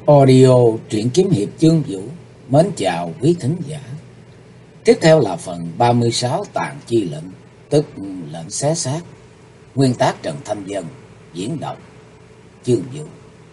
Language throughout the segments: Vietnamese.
Audio truyện kiếm hiệp chương vũ. Mến chào quý thính giả. Tiếp theo là phần 36 tàn chi lệnh, tức lệnh xé xác. Nguyên tác Trần Thanh Vân, diễn đọc chương vũ.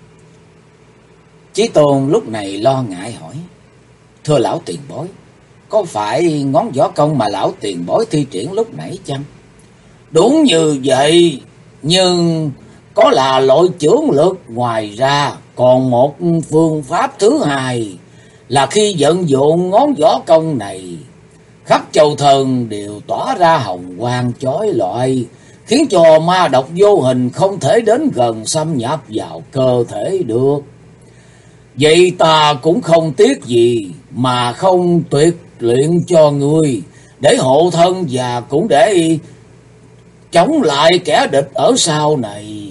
Chí Tôn lúc này lo ngại hỏi: thưa lão tiền bối, có phải ngón võ công mà lão tiền bối thi triển lúc nãy chăng? Đúng như vậy, nhưng có là loại chưởng lực, ngoài ra còn một phương pháp thứ hai là khi vận dụng ngón võ công này, khắp châu thần đều tỏa ra hồng quang chói lọi, khiến cho ma độc vô hình không thể đến gần xâm nhập vào cơ thể được. Vậy ta cũng không tiếc gì mà không tuyệt luyện cho ngươi, để hộ thân và cũng để chống lại kẻ địch ở sau này.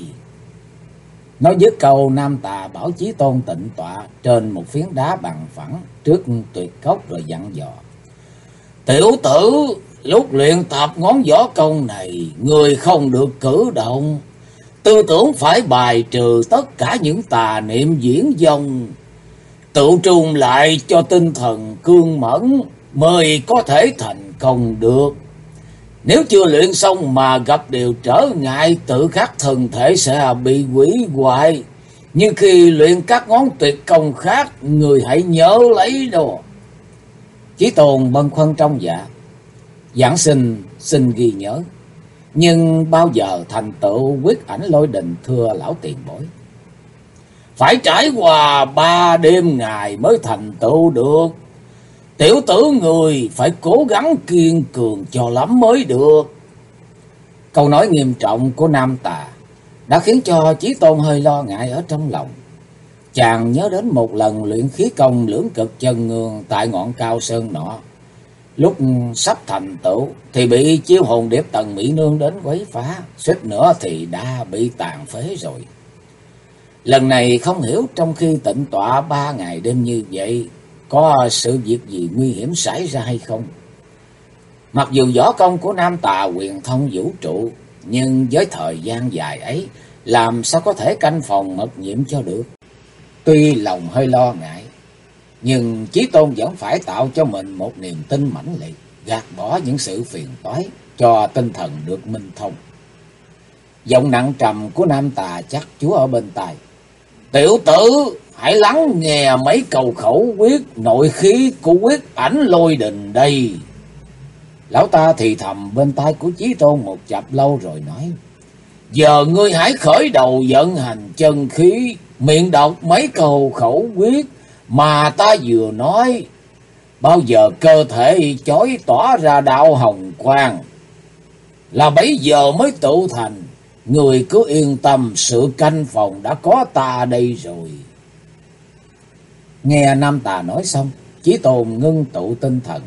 Nói dứt câu, Nam Tà bảo Chí Tôn tịnh tọa trên một phiến đá bằng phẳng trước tuyệt cốc rồi dặn dò: tiểu tử, lúc luyện tập ngón võ công này, người không được cử động, tư tưởng phải bài trừ tất cả những tà niệm diễn vong, tự trung lại cho tinh thần cương mẫn mới có thể thành công được. Nếu chưa luyện xong mà gặp điều trở ngại, tự khắc thân thể sẽ bị hủy hoại. Nhưng khi luyện các ngón tuyệt công khác, người hãy nhớ lấy đó. Chí Tôn bâng khuâng trong dạ: giảng sinh xin ghi nhớ, nhưng bao giờ thành tựu quyết ảnh lôi đình thưa lão tiền bối? Phải trải qua 3 đêm ngày mới thành tựu được. Tiểu tử người phải cố gắng kiên cường cho lắm mới được. Câu nói nghiêm trọng của Nam Tà đã khiến cho Chí Tôn hơi lo ngại ở trong lòng. Chàng nhớ đến một lần luyện khí công lưỡng cực chân ngương tại ngọn cao sơn nọ. Lúc sắp thành tựu thì bị chiêu hồn điệp Tần Mỹ Nương đến quấy phá, suýt nữa thì đã bị tàn phế rồi. Lần này không hiểu trong khi tịnh tọa 3 ngày đêm như vậy, có sự việc gì nguy hiểm xảy ra hay không? Mặc dù võ công của Nam Tà huyền thông vũ trụ, nhưng với thời gian dài ấy, làm sao có thể canh phòng mật nhiệm cho được? Tuy lòng hơi lo ngại, nhưng Chí Tôn vẫn phải tạo cho mình một niềm tin mãnh liệt, gạt bỏ những sự phiền toái, cho tinh thần được minh thông. Giọng nặng trầm của Nam Tà chắc chúa ở bên tai: tiểu tử, hãy lắng nghe mấy câu khẩu quyết nội khí của quyết ảnh lôi đình đây. Lão ta thì thầm bên tai của Chí Tôn một chập lâu rồi nói: giờ ngươi hãy khởi đầu vận hành chân khí, miệng đọc mấy câu khẩu quyết mà ta vừa nói. Bao giờ cơ thể chói tỏa ra đạo hồng quang là bấy giờ mới tụ thành. Người cứ yên tâm, sự canh phòng đã có ta đây rồi. Nghe Nam Tà nói xong, Chí Tôn ngưng tụ tinh thần,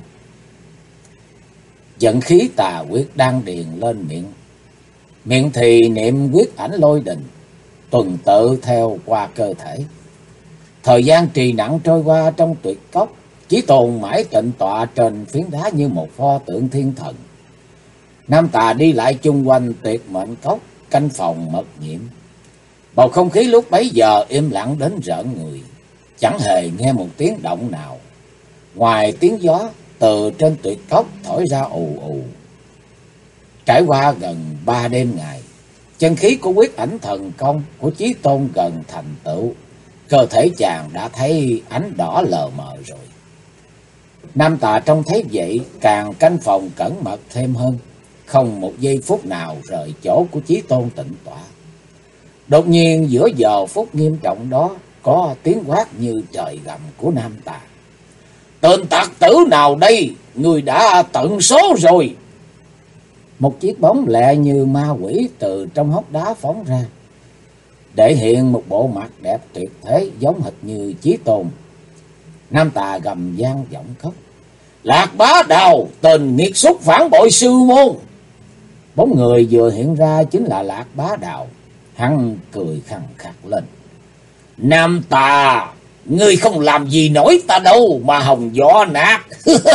vận khí tà quyết đang điền lên miệng. Miệng thì niệm quyết ảnh lôi đình, tuần tự theo qua cơ thể. Thời gian trì nặng trôi qua trong tuyệt cốc, Chí Tôn mãi tịnh tọa trên phiến đá như một pho tượng thiên thần. Nam Tà đi lại chung quanh tuyệt mệnh cốc, canh phòng mật nhiệm. Bầu không khí lúc bấy giờ im lặng đến rợn người, chẳng hề nghe một tiếng động nào, ngoài tiếng gió từ trên tuyệt cốc thổi ra ù ù. Trải qua gần 3 đêm ngày, chân khí của quyết ảnh thần công của Chí Tôn gần thành tựu, cơ thể chàng đã thấy ánh đỏ lờ mờ rồi. Nam Tà trông thấy vậy càng canh phòng cẩn mật thêm hơn, không một giây phút nào rời chỗ của Chí Tôn tịnh tọa. Đột nhiên giữa giờ phút nghiêm trọng đó, có tiếng quát như trời gầm của Nam Tà: tên tặc tử nào đây, người đã tận số rồi. Một chiếc bóng lẹ như ma quỷ từ trong hốc đá phóng ra, để hiện một bộ mặt đẹp tuyệt thế giống hệt như Chí Tôn. Nam Tà gầm gian giọng khóc: Lạc Bá Đào, tên nghiệt xúc phản bội sư môn. Bóng người vừa hiện ra chính là Lạc Bá Đào. Hắn cười khằng khặc lên: Nam Tà, ngươi không làm gì nổi ta đâu mà hòng võ nát.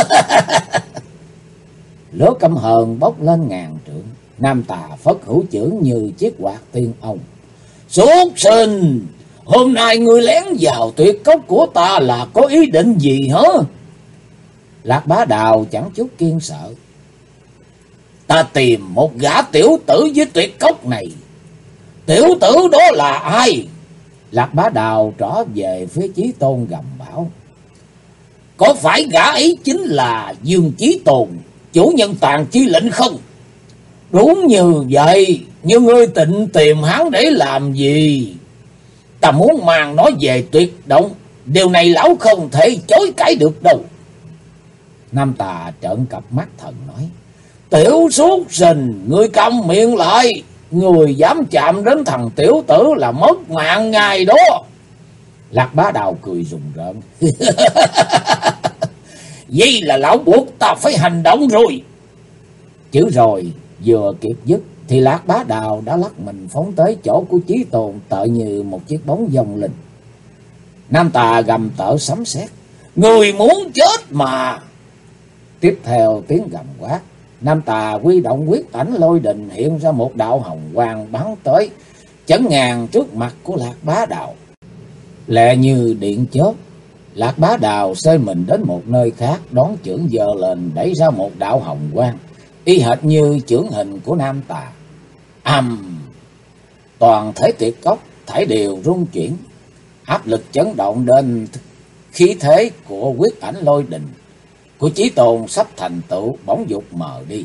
Lửa căm hờn bốc lên ngàn trượng. Nam Tà phất hữu chưởng như chiếc quạt tiên ông: Xuất sinh, Hôm nay ngươi lén vào tuyệt cốc của ta là có ý định gì hả? Lạc Bá Đào chẳng chút kiên sợ. Ta tìm một gã tiểu tử với tuyệt cốc này. Tiểu tử đó là ai? Lạc Bá Đào trỏ về phía Chí Tôn gầm bảo. Có phải gã ấy chính là Dương Chí Tôn, chủ nhân Tàn Chi lệnh không? Đúng như vậy, nhưng ngươi định tìm hắn để làm gì? Ta muốn mang nó về tuyệt động, điều này lão không thể chối cãi được đâu. Nam Tà trợn cặp mắt thần nói. Tiểu súc sinh, ngươi câm miệng lại. Người dám chạm đến thằng tiểu tử là mất mạng ngay đó. Lạc Bá Đào cười rùng rợn. Vậy là lão buộc ta phải hành động rồi. Chữ rồi vừa kịp dứt thì Lạc Bá Đào đã lắc mình phóng tới chỗ của Chí Tôn, tựa như một chiếc bóng vong linh. Nam Tà gầm tợ sấm sét. Người muốn chết mà. Tiếp theo tiếng gầm quát, Nam Tà huy động quyết ảnh lôi đình, hiện ra một đạo hồng quang bắn tới, chấn ngang trước mặt của Lạc Bá Đào. Lẹ như điện chớp, Lạc Bá Đào xơi mình đến một nơi khác, đón chưởng giơ lên đẩy ra một đạo hồng quang, y hệt như chưởng hình của Nam Tà. Toàn thể tuyệt cốc thảy đều rung chuyển, áp lực chấn động đến khí thế của quyết ảnh lôi đình của Chí Tôn sắp thành tựu bỗng dục mờ đi.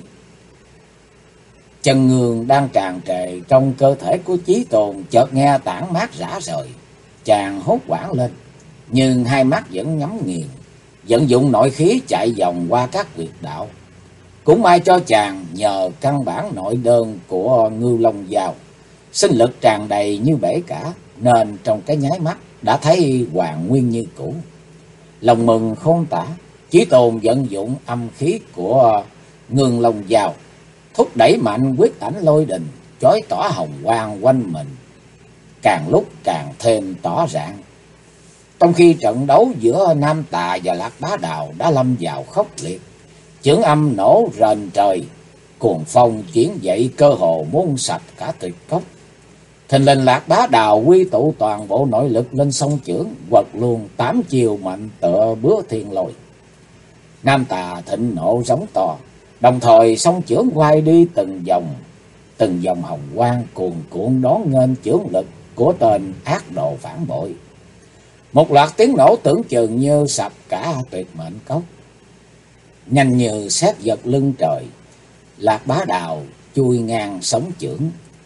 Chân ngương đang tràn trề trong cơ thể của Chí Tôn chợt nghe tản mát rã rời, chàng hốt hoảng lên, nhưng hai mắt vẫn nhắm nghiền, vận dụng nội khí chạy vòng qua các huyệt đạo. Cũng may cho chàng nhờ căn bản nội đơn của Ngưu Long Dao, sinh lực tràn đầy như bể cả, nên trong cái nháy mắt đã thấy hoàn nguyên như cũ. Lòng mừng khôn tả, Chí Tôn vận dụng âm khí của Ngưu Long Dao, thúc đẩy mạnh quyết ảnh lôi đình, chói tỏa hồng quang quanh mình, càng lúc càng thêm tỏ rạng. Trong khi trận đấu giữa Nam Tà và Lạc Bá Đào đã lâm vào khốc liệt, chưởng âm nổ rền trời, cuồng phong chuyển dậy cơ hồ muốn sạch cả tuyệt cốc. Thình lình Lạc Bá Đào quy tụ toàn bộ nội lực lên song chưởng, quật luôn 8 chiều mạnh tựa bướu thiên lôi. Nam Tà thịnh nộ giống to, đồng thời song chưởng quay đi từng dòng hồng quang cuồn cuộn đón nghênh chưởng lực của tên ác đồ phản bội. Một loạt tiếng nổ tưởng chừng như sập cả tuyệt mệnh cốc. Nhanh như sét giật lưng trời, Lạc Bá Đào chui ngang sống chưởng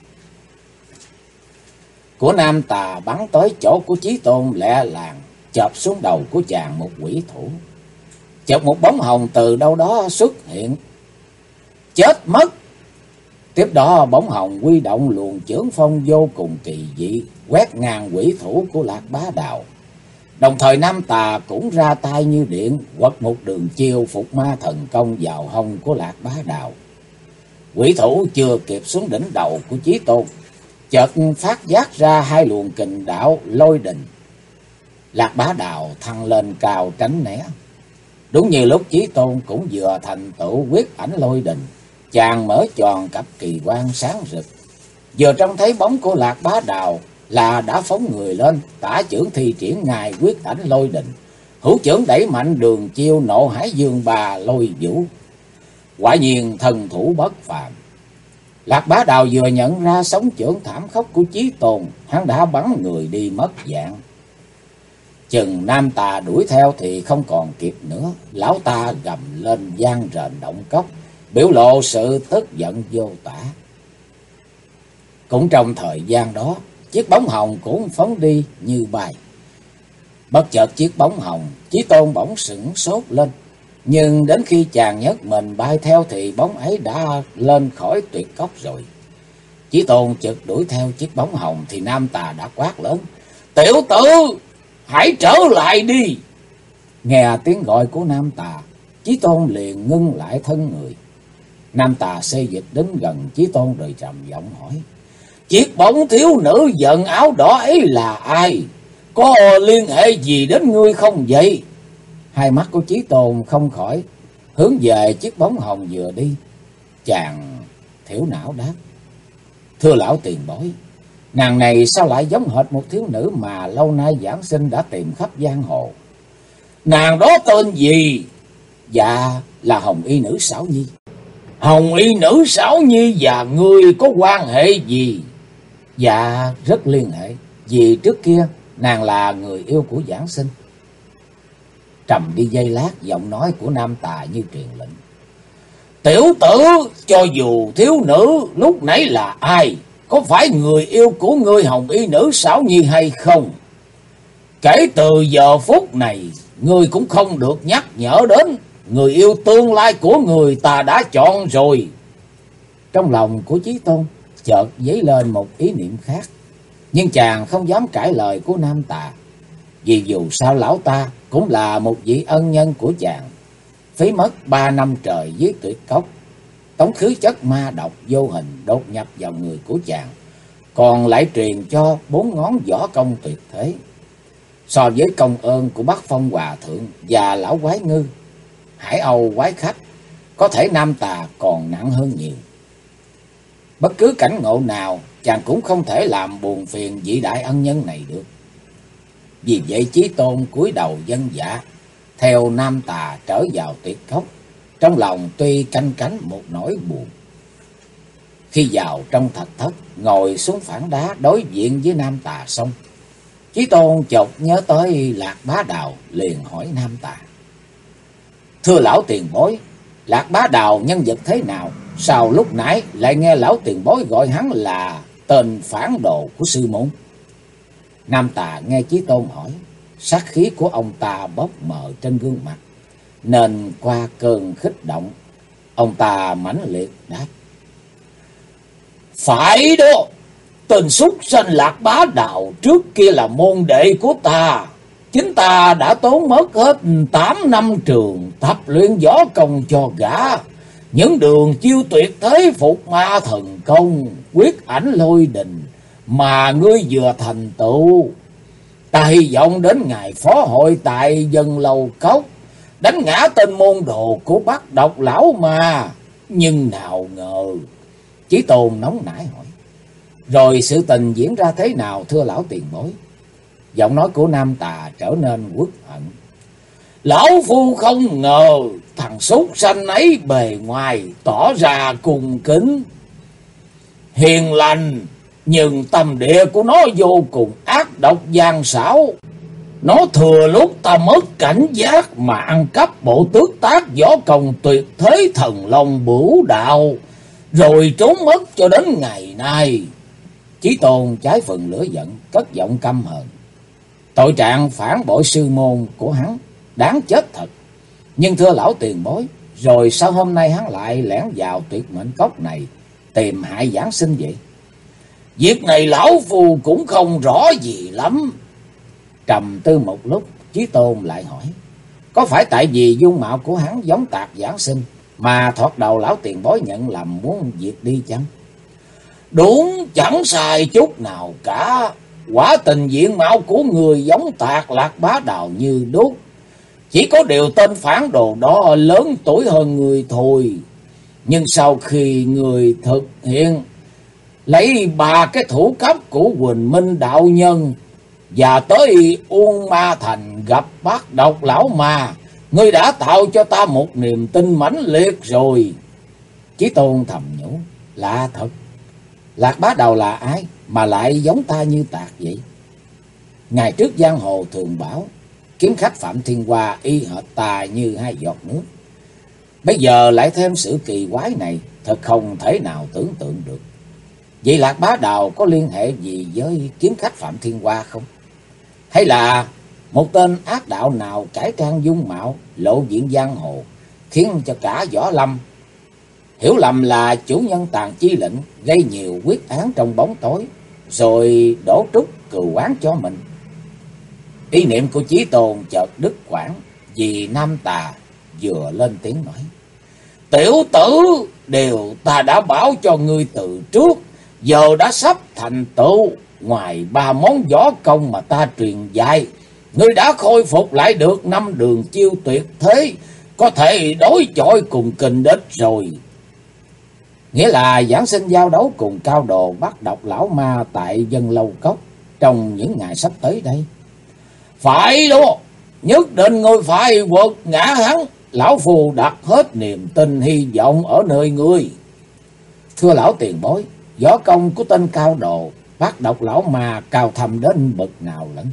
của Nam Tà bắn tới chỗ của Chí Tôn lẹ làng, chộp xuống đầu của chàng một quỷ thủ. Chợt một bóng hồng từ đâu đó xuất hiện. Chết mất! Tiếp đó bóng hồng huy động luồng chưởng phong vô cùng kỳ dị, quét ngang quỷ thủ của Lạc Bá Đào. Đồng thời Nam Tà cũng ra tay như điện, quật một đường chiêu phục ma thần công vào hông của Lạc Bá Đào. Quỷ thủ chưa kịp xuống đỉnh đầu của Chí Tôn, chợt phát giác ra hai luồng kình đạo lôi đình. Lạc Bá Đào thăng lên cao tránh né. Đúng như lúc Chí Tôn cũng vừa thành tựu quyết ảnh lôi đình, chàng mở tròn cặp kỳ quan sáng rực. Vừa trông thấy bóng của Lạc Bá Đào là đã phóng người lên, tả chưởng thi triển ngài quyết ảnh lôi đình, hữu chưởng đẩy mạnh đường chiêu nộ hải dương bà lôi vũ. Quả nhiên thần thủ bất phàm. Lạc Bá Đào vừa nhận ra sóng chưởng thảm khốc của Chí Tôn, hắn đã bắn người đi mất dạng. Chừng Nam Tà đuổi theo thì không còn kịp nữa, lão ta gầm lên vang rền động cốc, biểu lộ sự tức giận vô tả. Cũng trong thời gian đó, chiếc bóng hồng cũng phóng đi như bay. Bất chợt chiếc bóng hồng, Chí Tôn bỗng sửng sốt lên, nhưng đến khi chàng nhấc mình bay theo thì bóng ấy đã lên khỏi tuyệt cốc rồi. Chí Tôn chợt đuổi theo chiếc bóng hồng thì Nam Tà đã quát lớn: "Tiểu tử, hãy trở lại đi!" Nghe tiếng gọi của Nam Tà, Chí Tôn liền ngưng lại thân người. Nam Tà xê dịch đến gần Chí Tôn rồi trầm giọng hỏi: "Chiếc bóng thiếu nữ giận áo đỏ ấy là ai? Có liên hệ gì đến ngươi không vậy?" Hai mắt của Chí Tôn không khỏi hướng về chiếc bóng hồng vừa đi. Chàng thiểu não đáp: "Thưa lão tiền bối, Nàng này sao lại giống hệt một thiếu nữ mà lâu nay giảng sinh đã tìm khắp giang hồ? Nàng đó tên gì? Dạ là Hồng Y Nữ Xảo Nhi. Hồng Y Nữ Xảo Nhi và ngươi có quan hệ gì? Dạ rất liên hệ, vì trước kia nàng là người yêu của giảng sinh. Trầm đi giây lát, giọng nói của nam tà như truyền lệnh. Tiểu tử, cho dù thiếu nữ lúc nãy là ai, có phải người yêu của ngươi Hồng Y Nữ Xảo Nhi hay không? Kể từ giờ phút này, ngươi cũng không được nhắc nhở đến người yêu tương lai của người ta đã chọn rồi. Trong lòng của Chí Tôn chợt dấy lên một ý niệm khác, nhưng chàng không dám cãi lời của nam tà, vì dù sao lão ta cũng là một vị ân nhân của chàng. Phí mất 3 năm trời dưới tuyệt cốc, tống khứ chất ma độc vô hình đột nhập vào người của chàng, còn lại truyền cho 4 ngón võ công tuyệt thế. So với công ơn của Bắc Phong Hòa Thượng và lão quái ngư, Hải Âu quái khách, có thể nam tà còn nặng hơn nhiều. Bất cứ cảnh ngộ nào, chàng cũng không thể làm buồn phiền vị đại ân nhân này được. Vì vậy Chí Tôn cúi đầu vâng dạ, theo nam tà trở vào tuyệt cốc, trong lòng tuy canh cánh một nỗi buồn. Khi vào trong thạch thất, ngồi xuống phản đá đối diện với nam tà xong, Chí Tôn chợt nhớ tới Lạc Bá Đào, liền hỏi nam tà. Thưa lão tiền bối, Lạc Bá Đào nhân vật thế nào? Sao lúc nãy lại nghe lão tiền bối gọi hắn là tên phản đồ của sư môn? Nam tà nghe Chí Tôn hỏi, sát khí của ông ta bốc mờ trên gương mặt, nên qua cơn kích động, ông ta mãnh liệt đáp. Phải đó, tên súc sanh Lạc Bá Đào trước kia là môn đệ của ta. Chính ta đã tốn mất hết 8 năm trường tập luyện võ công cho gã. Những đường chiêu tuyệt thế phục ma thần công, quyết ảnh lôi đình mà ngươi vừa thành tựu. Ta hy vọng đến ngày phó hội tại Dân Lâu Cốc, đánh ngã tên môn đồ của Bắc Độc lão mà. Nhưng nào ngờ. Chí Tôn nóng nảy hỏi. Rồi sự tình diễn ra thế nào thưa lão tiền bối? Giọng nói của nam tà trở nên uất hận. Lão phu không ngờ thằng súc sanh ấy bề ngoài tỏ ra cung kính hiền lành, nhưng tâm địa của nó vô cùng ác độc gian xảo. Nó thừa lúc ta mất cảnh giác mà ăn cắp bộ tước tác võ công tuyệt thế Thần Long Bửu Đạo, rồi trốn mất cho đến ngày nay. Chí Tôn trái phần lửa giận, cất giọng căm hờn. Tội trạng phản bội sư môn của hắn đáng chết thật. Nhưng thưa lão tiền bối, rồi sao hôm nay hắn lại lẻn vào tuyệt mệnh cốc này tìm hại giảng sinh vậy? Việc này lão phu cũng không rõ gì lắm. Trầm tư một lúc, Chí Tôn lại hỏi. Có phải tại vì dung mạo của hắn giống tạc giảng sinh mà thoạt đầu lão tiền bối nhận lầm muốn diệt đi chăng? Đúng, chẳng sai chút nào cả. Quả tình diện mạo của người giống tạc Lạc Bá Đào như đúc. Chỉ có điều tên phản đồ đó lớn tuổi hơn người thôi. Nhưng sau khi người thực hiện lấy 3 cái thủ cấp của Quỳnh Minh đạo nhân và tới Uông Ma Thành gặp Bác Độc lão ma, ngươi đã tạo cho ta một niềm tin mãnh liệt rồi. Chí Tôn thầm nhủ, lạ thật. Lạc Bá Đào là ai mà lại giống ta như tạc vậy? Ngày trước giang hồ thường bảo kiếm khách Phạm Thiên Hoa y hệt ta như 2 giọt nước. Bây giờ lại thêm sự kỳ quái này, thật không thể nào tưởng tượng được. Vậy Lạc Bá Đào có liên hệ gì với kiếm khách Phạm Thiên Hoa không? Hay là một tên ác đạo nào cải trang dung mạo, lộ diện giang hồ, khiến cho cả võ lâm hiểu lầm là chủ nhân Tàn Chi Lệnh, gây nhiều quyết án trong bóng tối, rồi đổ trút cừu oán cho mình? Ý niệm của Chí Tôn chợt đứt quãng, vì nam tà vừa lên tiếng nói. Tiểu tử, điều ta đã bảo cho ngươi từ trước, giờ đã sắp thành tựu. Ngoài 3 món võ công mà ta truyền dạy, ngươi đã khôi phục lại được 5 đường chiêu tuyệt thế, có thể đối chọi cùng kình địch rồi. Nghĩa là giảng sinh giao đấu cùng cao đồ bắt độc lão ma tại Dân Lâu Cốc trong những ngày sắp tới đây. Phải đó, nhất định ngươi phải quật ngã hắn. Lão phù đặt hết niềm tin hy vọng ở nơi ngươi. Thưa lão tiền bối, võ công của tên cao đồ bắt độc lão ma cao thâm đến bậc nào lẫn?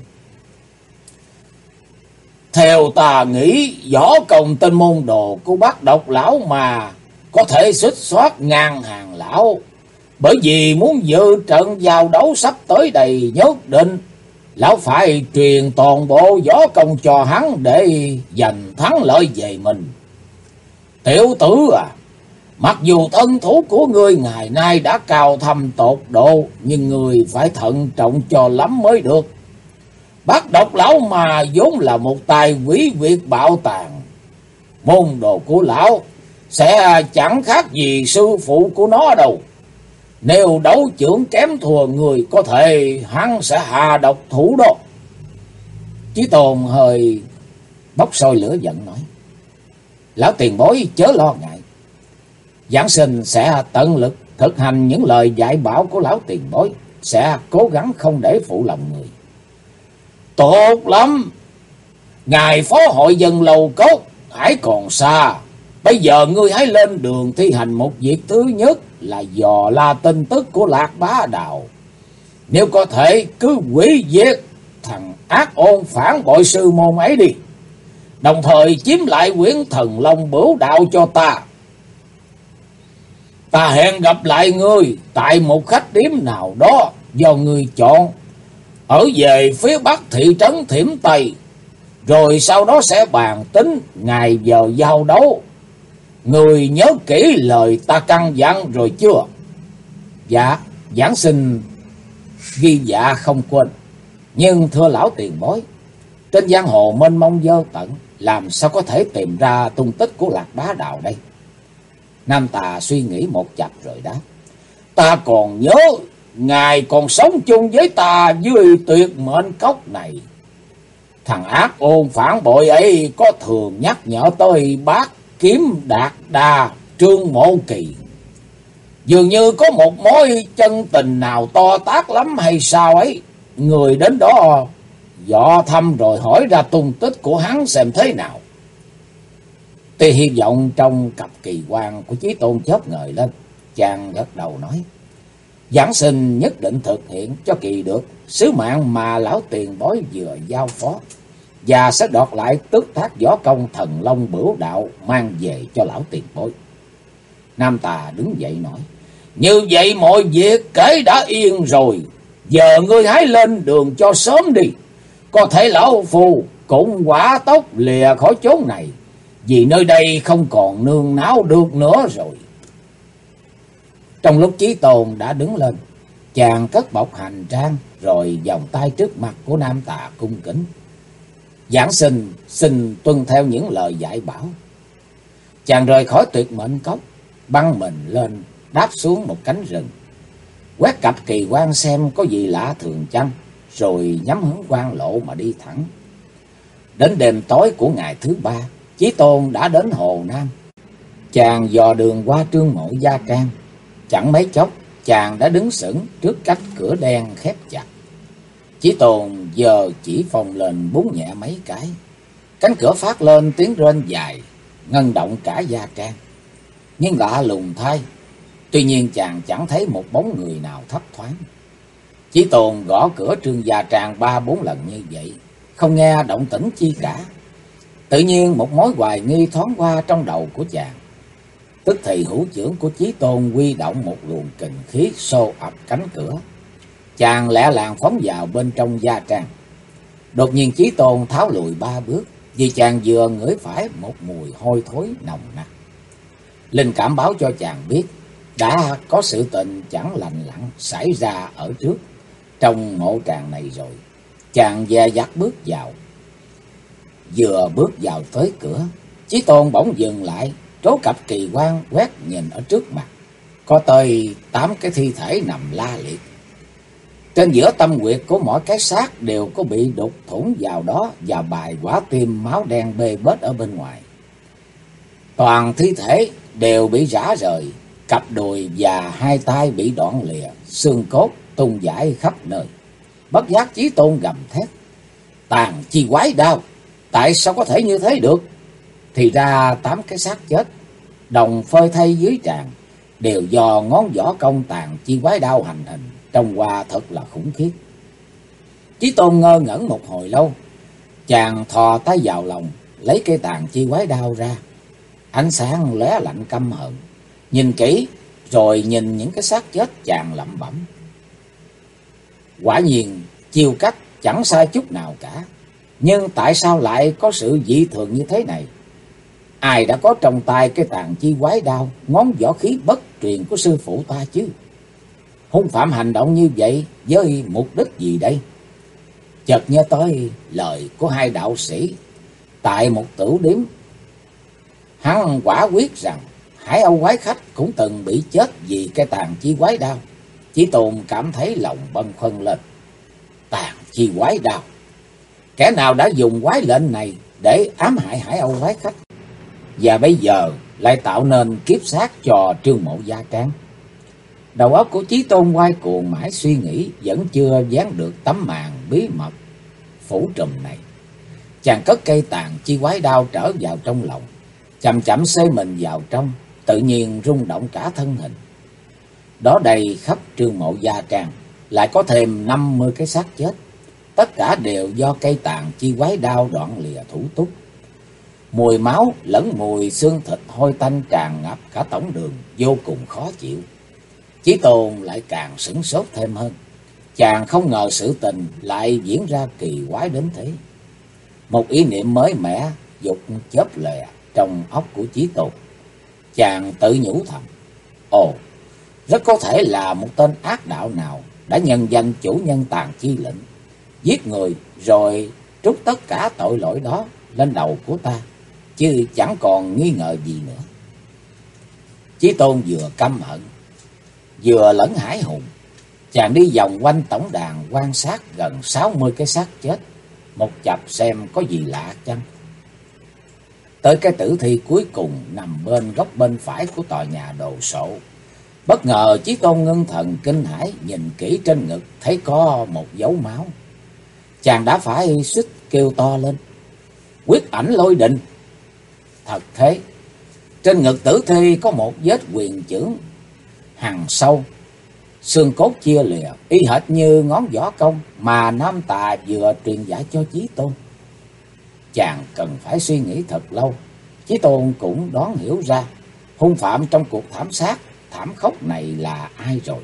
Theo ta nghĩ, võ công tên môn đồ của bắt độc lão mà có thể xích xoát ngang hàng lão. Bởi vì muốn dự trận giao đấu sắp tới đây, nhất định lão phải truyền toàn bộ võ công cho hắn để giành thắng lợi về mình. Tiểu tử à, mặc dù thân thủ của ngươi ngày nay đã cao thâm tột độ, nhưng ngươi phải thận trọng cho lắm mới được. Bắt độc lão mà vốn là một tài quý việt bạo tàn. Môn đồ của lão sẽ chẳng khác gì sư phụ của nó đâu. Nếu đấu chưởng kém thua người, có thể hắn sẽ hạ độc thủ đó. Chí Tôn hơi bốc sôi lửa giận nói: Lão tiền bối chớ lo ngại, giảng sinh sẽ tận lực thực hành những lời dạy bảo của lão tiền bối, sẽ cố gắng không để phụ lòng người. Tốt lắm. Ngài phó hội Dân Lâu Cốc hãy còn xa. Bây giờ ngươi hãy lên đường thi hành một việc thứ nhất là dò la tin tức của Lạc Bá Đạo. Nếu có thể cứ hủy diệt thằng ác ôn phản bội sư môn ấy đi. Đồng thời chiếm lại quyển Thần Long Bửu Đạo cho ta. Ta hẹn gặp lại ngươi tại một khách điếm nào đó do ngươi chọn, ở về phía bắc thị trấn Thiểm Tây. Rồi sau đó sẽ bàn tính ngày giờ giao đấu. Người nhớ kỹ lời ta căn dặn rồi chưa? Dạ, giảng sinh ghi dạ không quên. Nhưng thưa lão tiền bối, trên giang hồ mênh mông vô tận, làm sao có thể tìm ra tung tích của Lạc Bá Đạo đây? Nam Tà suy nghĩ một chập rồi đáp: Ta còn nhớ ngài còn sống chung với ta dưới Tuyệt Mệnh Cốc này. Thằng ác ôn phản bội ấy có thường nhắc nhở tôi bác Kiếm Đạt Đà Trương Mộ Kỳ. Dường như có một mối chân tình nào to tát lắm hay sao ấy. Người đến đó dò thăm rồi hỏi ra tung tích của hắn xem thế nào. Tuy hy vọng trong cặp kỳ quan của Chí Tôn chớp ngời lên, chàng gật đầu nói: Giảng sinh nhất định thực hiện cho kỳ được sứ mạng mà lão tiền bối vừa giao phó, và sẽ đoạt lại tước thác võ công Thần Long Bửu Đạo mang về cho lão tiền bối. Nam Tà đứng dậy nói: Như vậy mọi việc kể đã yên rồi, giờ ngươi hãy lên đường cho sớm đi. Có thể lão phù cũng quả tốc lìa khỏi chốn này, vì nơi đây không còn nương náu được nữa rồi. Trong lúc Chí Tôn đã đứng lên, chàng cất bọc hành trang rồi vòng tay trước mặt của Nam Tà cung kính: Giảng sinh xin tuân theo những lời dạy bảo. Chàng rời khỏi Tuyệt Mệnh Cốc, băng mình lên đáp xuống một cánh rừng, quét cặp kỳ quan xem có gì lạ thường chăng, rồi nhắm hướng quan lộ mà đi thẳng. Đến đêm tối của ngày thứ ba, Chí Tôn đã đến Hồ Nam. Chàng dò đường qua Trương Mộ Gia Trang. Chẳng mấy chốc chàng đã đứng sững trước cách cửa đen khép chặt. Chí Tôn giờ chỉ phòng lên búng nhẹ mấy cái, cánh cửa phát lên tiếng rên dài, ngân động cả Gia Trang. Nhưng lạ lùng thay, tuy nhiên chàng chẳng thấy một bóng người nào thấp thoáng. Chí Tôn gõ cửa Trương Gia Trang 3-4 lần như vậy, không nghe động tĩnh chi cả. Tự nhiên một mối hoài nghi thoáng qua trong đầu của chàng. Tức thì hữu trưởng của Chí Tôn huy động một luồng kình khí xô ập cánh cửa. Chàng lẹ làng phóng vào bên trong Gia Trang. Đột nhiên Chí Tôn tháo lùi 3 bước, vì chàng vừa ngửi phải một mùi hôi thối nồng nặc. Linh cảm báo cho chàng biết đã có sự tình chẳng lành lặn xảy ra ở trước trong mộ tràng này rồi. Chàng dè dặt bước vào. Vừa bước vào tới cửa, Chí Tôn bỗng dừng lại, trố cặp kỳ quan quét nhìn ở trước mặt. Có tới 8 cái thi thể nằm la liệt. Trên giữa tâm huyệt của mỗi cái xác đều có bị đục thủng vào đó, và bài quả tim máu đen bê bết ở bên ngoài. Toàn thi thể đều bị rã rời, Cặp đùi và hai tay bị đoạn lìa, xương cốt tung rải khắp nơi. Bất giác Chí Tôn gầm thét: Tàn chi quái đao, tại sao có thể như thế được? Thì ra 8 cái xác chết đồng phơi thay dưới tràn đều do ngón võ công tàn chi quái đao hành hình, trông qua thật là khủng khiếp. Chí Tôn ngơ ngẩn một hồi lâu, chàng thò tay vào lòng lấy cây tàn chi quái đao ra. Ánh sáng lóe lạnh căm hận, nhìn kỹ rồi nhìn những cái xác chết, chàng lẩm bẩm: Quả nhiên chiêu cách chẳng sai chút nào cả, nhưng tại sao lại có sự dị thường như thế này? Ai đã có trong tay cái tàn chi quái đao, ngón võ khí bất truyền của sư phụ ta chứ? Hung phạm hành động như vậy với mục đích gì đây? Chợt nhớ tới lời của hai đạo sĩ tại một tửu điếm, hắn quả quyết rằng Hải Âu quái khách cũng từng bị chết vì cái tàn chi quái đao. Chí Tôn cảm thấy lòng bâng khuâng lên. Tàn chi quái đao, kẻ nào đã dùng quái lệnh này để ám hại Hải Âu quái khách, và bây giờ lại tạo nên kiếp sát cho Trương Mộ Gia Trang? Đầu óc của Chí Tôn quay cuồng mãi suy nghĩ, vẫn chưa dán được tấm màn bí mật phủ trùm này. Chàng cất cây tàn chi quái đao trở vào trong lòng, chậm chậm xơi mình vào trong, tự nhiên rung động cả thân hình. Đó đây khắp Trương Mộ Gia Trang lại có thêm 50 cái xác chết, tất cả đều do cây tàn chi quái đao đoạn lìa thủ túc. Mùi máu lẫn mùi xương thịt hôi tanh tràn ngập cả tổng đường, vô cùng khó chịu. Chí Tôn lại càng sửng sốt thêm hơn. Chàng không ngờ sự tình lại diễn ra kỳ quái đến thế. Một ý niệm mới mẻ dục chớp lòe trong óc của Chí Tôn. Chàng tự nhủ thầm: Ồ, rất có thể là một tên ác đạo nào đã nhân danh chủ nhân tàn chi lệnh, giết người rồi trút tất cả tội lỗi đó lên đầu của ta, chứ chẳng còn nghi ngờ gì nữa. Chí Tôn vừa căm hận vừa lẫn hãi hùng. Chàng đi vòng quanh tổng đàn quan sát gần 60 cái xác chết một chập xem có gì lạ chăng. Tới cái tử thi cuối cùng nằm bên góc bên phải của tòa nhà đồ sộ, bất ngờ Chí Tôn ngưng thần kinh hãi, nhìn kỹ trên ngực thấy có một dấu máu. Chàng đã phải suýt kêu to lên: Quyết ảnh lôi định! Thật thế, trên ngực tử thi có một vết quyền chưởng hằn sâu, xương cốt chia lìa, y hệt như ngón võ công mà Nam Tà vừa truyền dạy cho Chí Tôn. Chàng cần phải suy nghĩ thật lâu, Chí Tôn cũng đoán hiểu ra hung phạm trong cuộc thảm sát thảm khốc này là ai rồi.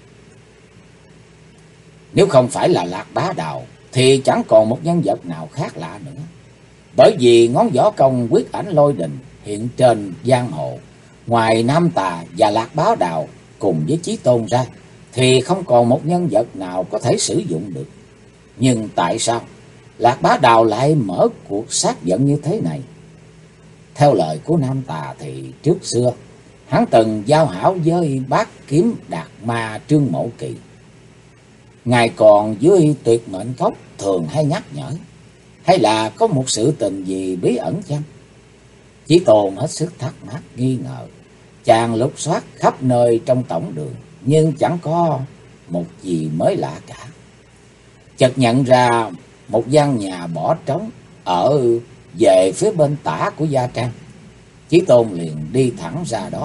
Nếu không phải là Lạc Bá Đào thì chẳng còn một nhân vật nào khác lạ nữa. Bởi vì ngón võ công quyết ảnh lôi đình hiện trên giang hồ, ngoài Nam Tà và Lạc Bá Đào cùng với Chí Tôn ra, thì không còn một nhân vật nào có thể sử dụng được. Nhưng tại sao Lạc Bá Đào lại mở cuộc sát giận như thế này? Theo lời của Nam Tà thì trước xưa hắn từng giao hảo với bát kiếm đạt ma Trương Mộ Kỳ. Ngài còn dưới tuyệt mệnh cốc thường hay nhắc nhở, hay là có một sự tình gì bí ẩn chăng? Chí Tôn hết sức thắc mắc nghi ngờ. Chàng lục soát khắp nơi trong tổng đường, nhưng chẳng có một gì mới lạ cả. Chợt nhận ra một gian nhà bỏ trống ở về phía bên tả của gia trang. Chí Tôn liền đi thẳng ra đó.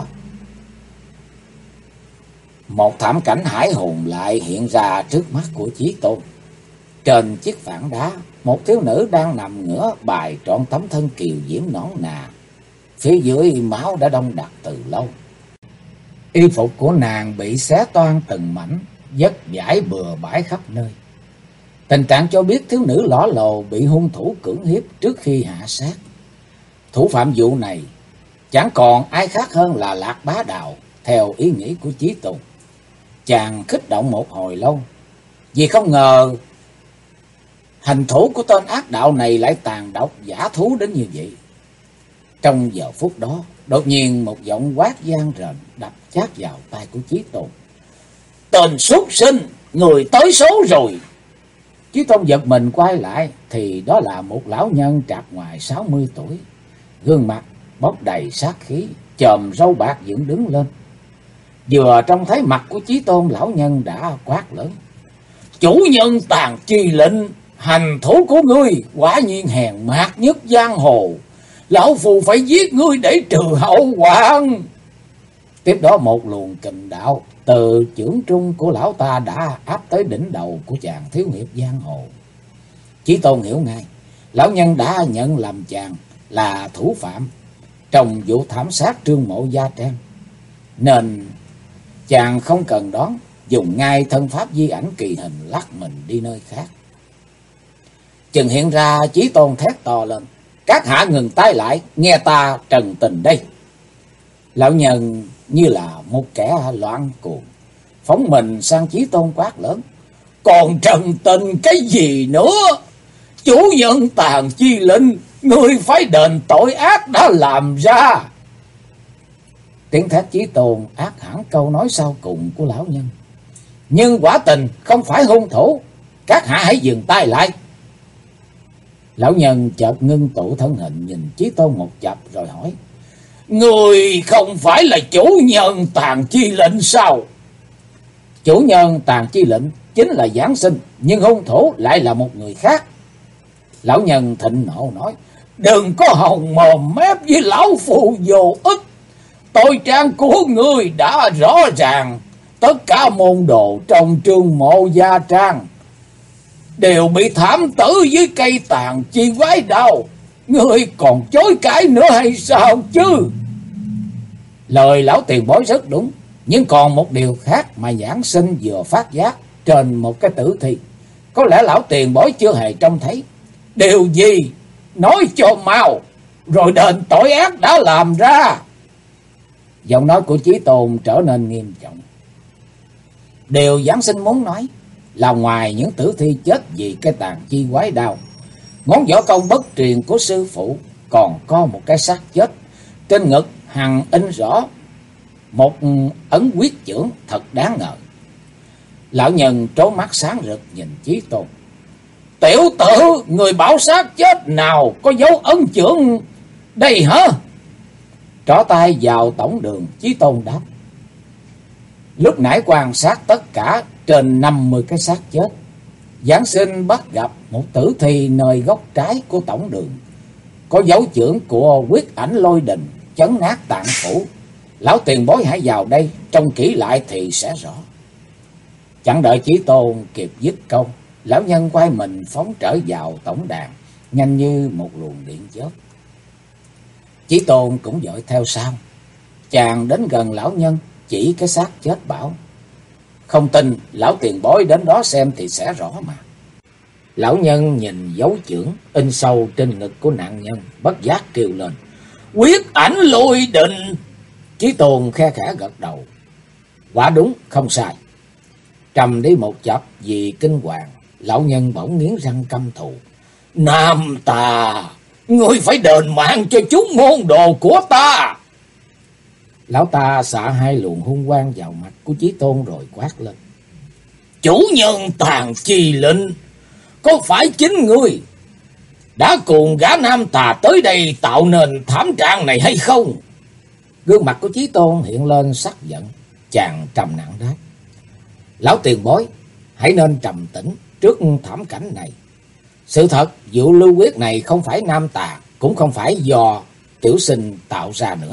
Một thảm cảnh hãi hùng lại hiện ra trước mắt của Chí Tôn. Trên chiếc phản đá, một thiếu nữ đang nằm ngửa bài trọn tấm thân kiều diễm nõn nà. Phía dưới máu đã đông đặc từ lâu. Y phục của nàng bị xé toang từng mảnh, vết vải bừa bãi khắp nơi. Tình trạng cho biết thiếu nữ lõ lồ bị hung thủ cưỡng hiếp trước khi hạ sát. Thủ phạm vụ này chẳng còn ai khác hơn là Lạc Bá Đào, theo ý nghĩ của Chí Tôn. Chàng kích động một hồi lâu, vì không ngờ hành thủ của tên ác đạo này lại tàn độc dã thú đến như vậy. Trong giờ phút đó, đột nhiên một giọng quát vang rền đập chát vào tai của Chí Tôn: Tên súc sinh, người tới số rồi! Chí Tôn giật mình quay lại thì đó là một lão nhân trạc ngoài 60 tuổi, gương mặt bốc đầy sát khí, chòm râu bạc dựng đứng lên. Vừa trông thấy mặt của Chí Tôn, lão nhân đã quát lớn: "Chủ nhân Tàn Chi lệnh, hành thủ của ngươi quả nhiên hèn mạt nhất giang hồ. Lão phù phải giết ngươi để trừ hậu hoạn." Tiếp đó một luồng kình đạo từ chưởng trung của lão ta đã áp tới đỉnh đầu của chàng thiếu hiệp giang hồ. Chí Tôn hiểu ngay, lão nhân đã nhận làm chàng là thủ phạm trong vụ thảm sát Trương Mộ Gia Trang, nên chàng không cần đón, dùng ngay thân pháp di ảnh kỳ hình lắc mình đi nơi khác. Chừng hiện ra, Chí Tôn thét to lên: "Các hạ ngừng tay lại, nghe ta trần tình đây." Lão nhân như là một kẻ loạn cuồng, phóng mình sang Chí Tôn quát lớn: "Còn trần tình cái gì nữa? Chủ nhân Tàn Chi lệnh, ngươi phải đền tội ác đã làm ra." Tiếng thét Chí Tôn ác hẳn câu nói sau cùng của lão nhân: "Nhưng quả tình không phải hung thủ, các hạ hãy dừng tay lại." Lão nhân chợt ngưng tụ thân hình nhìn Chí Tôn một chập rồi hỏi: "Người không phải là chủ nhân Tàn Chi lệnh sao?" "Chủ nhân Tàn Chi lệnh chính là Giáng Sinh, nhưng hung thủ lại là một người khác." Lão nhân thịnh nộ nói: "Đừng có hòng mồm mép với lão phù vô ích. Tội trạng của ngươi đã rõ ràng, tất cả môn đồ trong Trương Mộ Gia Trang đều bị thảm tử với cây Tàn Chi quái đao. Ngươi còn chối cãi nữa hay sao chứ?" Lời lão tiền bối rất đúng, nhưng còn một điều khác mà Giảng Sinh vừa phát giác trên một cái tử thi, có lẽ lão tiền bối chưa hề trông thấy. "Điều gì? Nói cho mau, rồi đền tội ác đã làm ra." Giọng nói của Chí Tôn trở nên nghiêm trọng. Điều Giảng Sinh muốn nói là ngoài những tử thi chết vì cái Tàn Chi quái đao, ngón võ công bất truyền của sư phụ còn có một cái xác chết, trên ngực hằn in rõ một ấn quyết chưởng thật đáng ngờ. Lão nhân trố mắt sáng rực nhìn Chí Tôn: "Tiểu tử, người bảo xác chết nào có dấu ấn chưởng đây hả?" Trỏ tay vào tổng đường, Chí Tôn đáp: "Lúc nãy quan sát tất cả trên 50 cái xác chết, Giáng Sinh bắt gặp một tử thi nơi góc trái của tổng đường, có dấu chưởng của quyết ảnh lôi đình chấn nát tạng phủ. Lão tiền bối hãy vào đây trông kỹ lại thì sẽ rõ." Chẳng đợi Chí Tôn kịp dứt câu, lão nhân quay mình phóng trở vào tổng đàn, nhanh như một luồng điện chớp. Chí Tôn cũng vội theo sau. Chàng đến gần lão nhân, chỉ cái xác chết bảo: "Không tin, lão tiền bối đến đó xem thì sẽ rõ mà." Lão nhân nhìn dấu chưởng in sâu trên ngực của nạn nhân, bất giác kêu lên: "Quyết ảnh lôi đình!" Chí Tôn khe khẽ gật đầu: "Quả đúng, không sai." Trầm đi một chập vì kinh hoàng, lão nhân bỗng nghiến răng căm thù: "Nam Tà, ngươi phải đền mạng cho chúng môn đồ của ta!" Lão ta xạ hai luồng hung quang vào mặt của Chí Tôn rồi quát lên: "Chủ nhân Tàn Chi lệnh, có phải chính ngươi đã cùng gã Nam Tà tới đây tạo nên thảm trạng này hay không?" Gương mặt của Chí Tôn hiện lên sắc giận, chàng trầm nặng đáp: "Lão tiền bối, hãy nên trầm tĩnh trước thảm cảnh này. Sự thật, vụ lưu quyết này không phải Nam Tà, cũng không phải do tiểu sinh tạo ra nữa."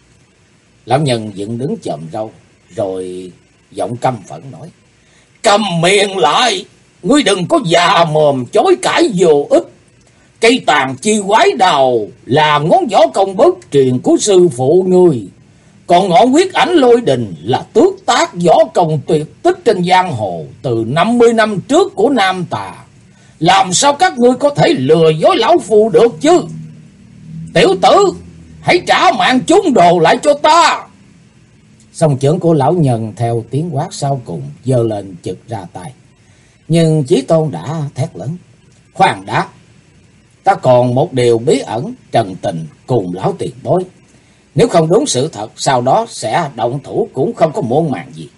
Lão nhân dựng đứng chòm râu, rồi giọng căm phẫn nói: "Câm miệng lại, ngươi đừng có già mồm chối cãi vô ích. Cây Tàn Chi quái đào là ngón võ công bất truyền của sư phụ ngươi, còn ngọn quyết ảnh lôi đình là tước tác võ công tuyệt tích trên giang hồ từ 50 năm trước của Nam Tà. Làm sao các ngươi có thể lừa dối lão phù được chứ? Tiểu tử, hãy trả mạng chúng đồ lại cho ta!" Song chưởng của lão nhân theo tiếng quát sau cùng giơ lên chực ra tay. Nhưng Chí Tôn đã thét lớn: "Khoan đã, ta còn một điều bí ẩn trần tình cùng lão tiền bối. Nếu không đúng sự thật, sau đó sẽ động thủ cũng không có muôn màng gì."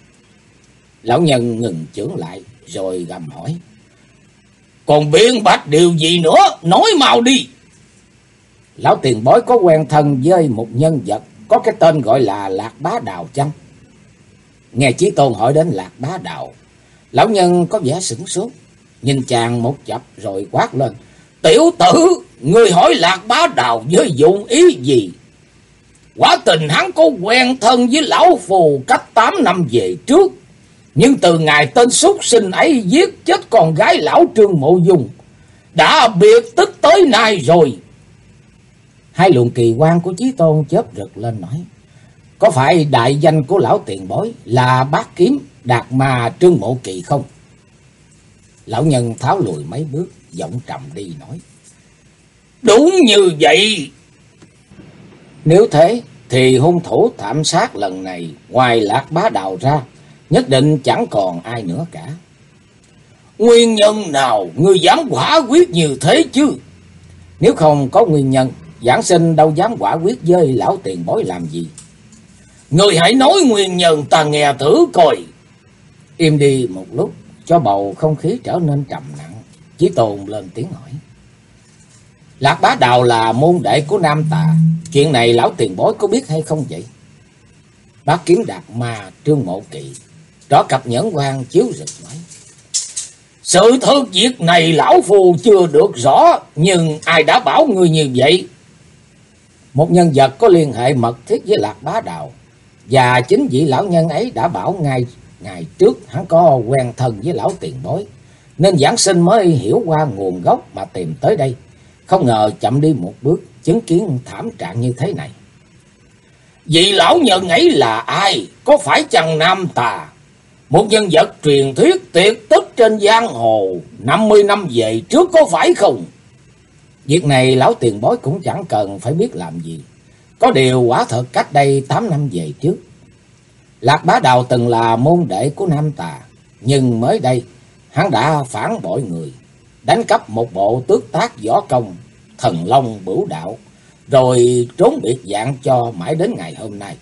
Lão nhân ngừng chưởng lại rồi gầm hỏi: "Còn biện bạch điều gì nữa, nói mau đi." "Lão tiền bối có quen thân với một nhân vật có cái tên gọi là Lạc Bá Đào chăng?" Nghe Chí Tôn hỏi đến Lạc Bá Đạo, lão nhân có vẻ sửng sốt, nhìn chàng một chập rồi quát lên: "Tiểu tử, ngươi hỏi Lạc Bá Đạo với dụng ý gì? Quả tình hắn có quen thân với lão phù cách 8 năm về trước, nhưng từ ngày tên súc sinh ấy giết chết con gái lão Trương Mộ Dung, đã biệt tích tới nay rồi." Hai luồng kỳ quan của Chí Tôn chớp rực lên nói: "Có phải đại danh của lão tiền bối là Bát Kiếm Đạt Ma Trương Mộ Kỳ không?" Lão nhân tháo lùi mấy bước, giọng trầm đi nói: "Đúng như vậy." "Nếu thế thì hung thủ thảm sát lần này ngoài Lạc Bá Đạo ra, nhất định chẳng còn ai nữa cả." "Nguyên nhân nào ngươi dám quả quyết như thế chứ?" "Nếu không có nguyên nhân, giảng sinh đâu dám quả quyết với lão tiền bối làm gì." "Ngươi hãy nói nguyên nhân ta nghe thử coi." Im đi một lúc, cho bầu không khí trở nên trầm nặng, Chí Tôn lên tiếng hỏi: "Lạc Bá Đạo là môn đệ của Nam Tà, chuyện này lão tiền bối có biết hay không vậy?" Bát Kiếm Đạt Ma Trương Mộ Kỳ rõ cặp nhẫn quang chiếu rực nói: "Sự thật việc này lão phù chưa được rõ, nhưng ai đã bảo ngươi như vậy?" "Một nhân vật có liên hệ mật thiết với Lạc Bá Đạo, và chính vị lão nhân ấy đã bảo ngay ngày trước hắn có quen thân với lão tiền bối, nên giảng sinh mới hiểu qua nguồn gốc mà tìm tới đây. Không ngờ chậm đi một bước, chứng kiến thảm trạng như thế này." "Vị lão nhân ấy là ai? Có phải chăng Nam Tà, một nhân vật truyền thuyết tuyệt tích trên giang hồ 50 năm về trước, có phải không?" "Việc này lão tiền bối cũng chẳng cần phải biết làm gì. Có điều quả thật cách đây 8 năm về trước, Lạc Bá Đạo từng là môn đệ của Nam Tà, nhưng mới đây hắn đã phản bội người, đánh cắp một bộ tước tác võ công Thần Long Bửu Đạo, rồi trốn biệt dạng cho mãi đến ngày hôm nay."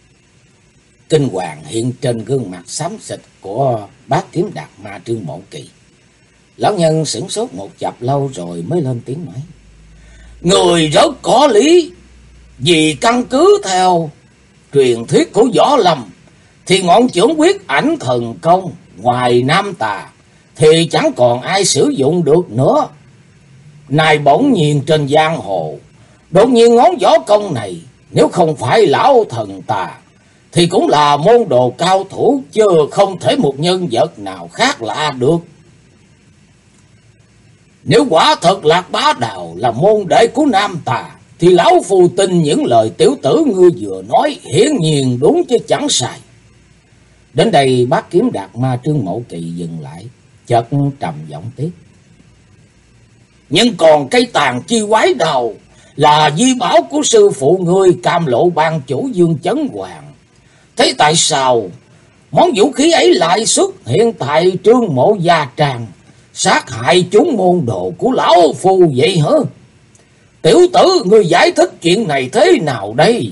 Kinh hoàng hiện trên gương mặt xám xịt của Bát Kiếm Đạt Ma Trương Mộ Kỳ. Lão nhân sửng sốt một chập lâu rồi mới lên tiếng nói: "Người rất có lý. Vì căn cứ theo truyền thuyết của Võ Lâm, thì ngọn chưởng quyết ảnh thần công ngoài Nam Tà thì chẳng còn ai sử dụng được nữa. Này bỗng nhiên trên giang hồ đột nhiên ngón võ công này, nếu không phải lão thần Tà thì cũng là môn đồ cao thủ, chứ không thể một nhân vật nào khác lạ được. Nếu quả thật Lạc Bá Đạo là môn đệ của Nam Tà, thì lão phù tin những lời tiểu tử ngươi vừa nói hiển nhiên đúng chứ chẳng sai." Đến đây Bát Kiếm Đạt Ma Trương Mộ Kỳ dừng lại, chợt trầm giọng tiếp: "Nhưng còn cây tàn chi quái đào là di bảo của sư phụ ngươi Cam Lộ ban chủ Dương Chấn Hoàng. Thế tại sao món vũ khí ấy lại xuất hiện tại Trương Mộ Gia Trang, sát hại chúng môn đồ của lão phù vậy hả? Tiểu tử, ngươi giải thích chuyện này thế nào đây?"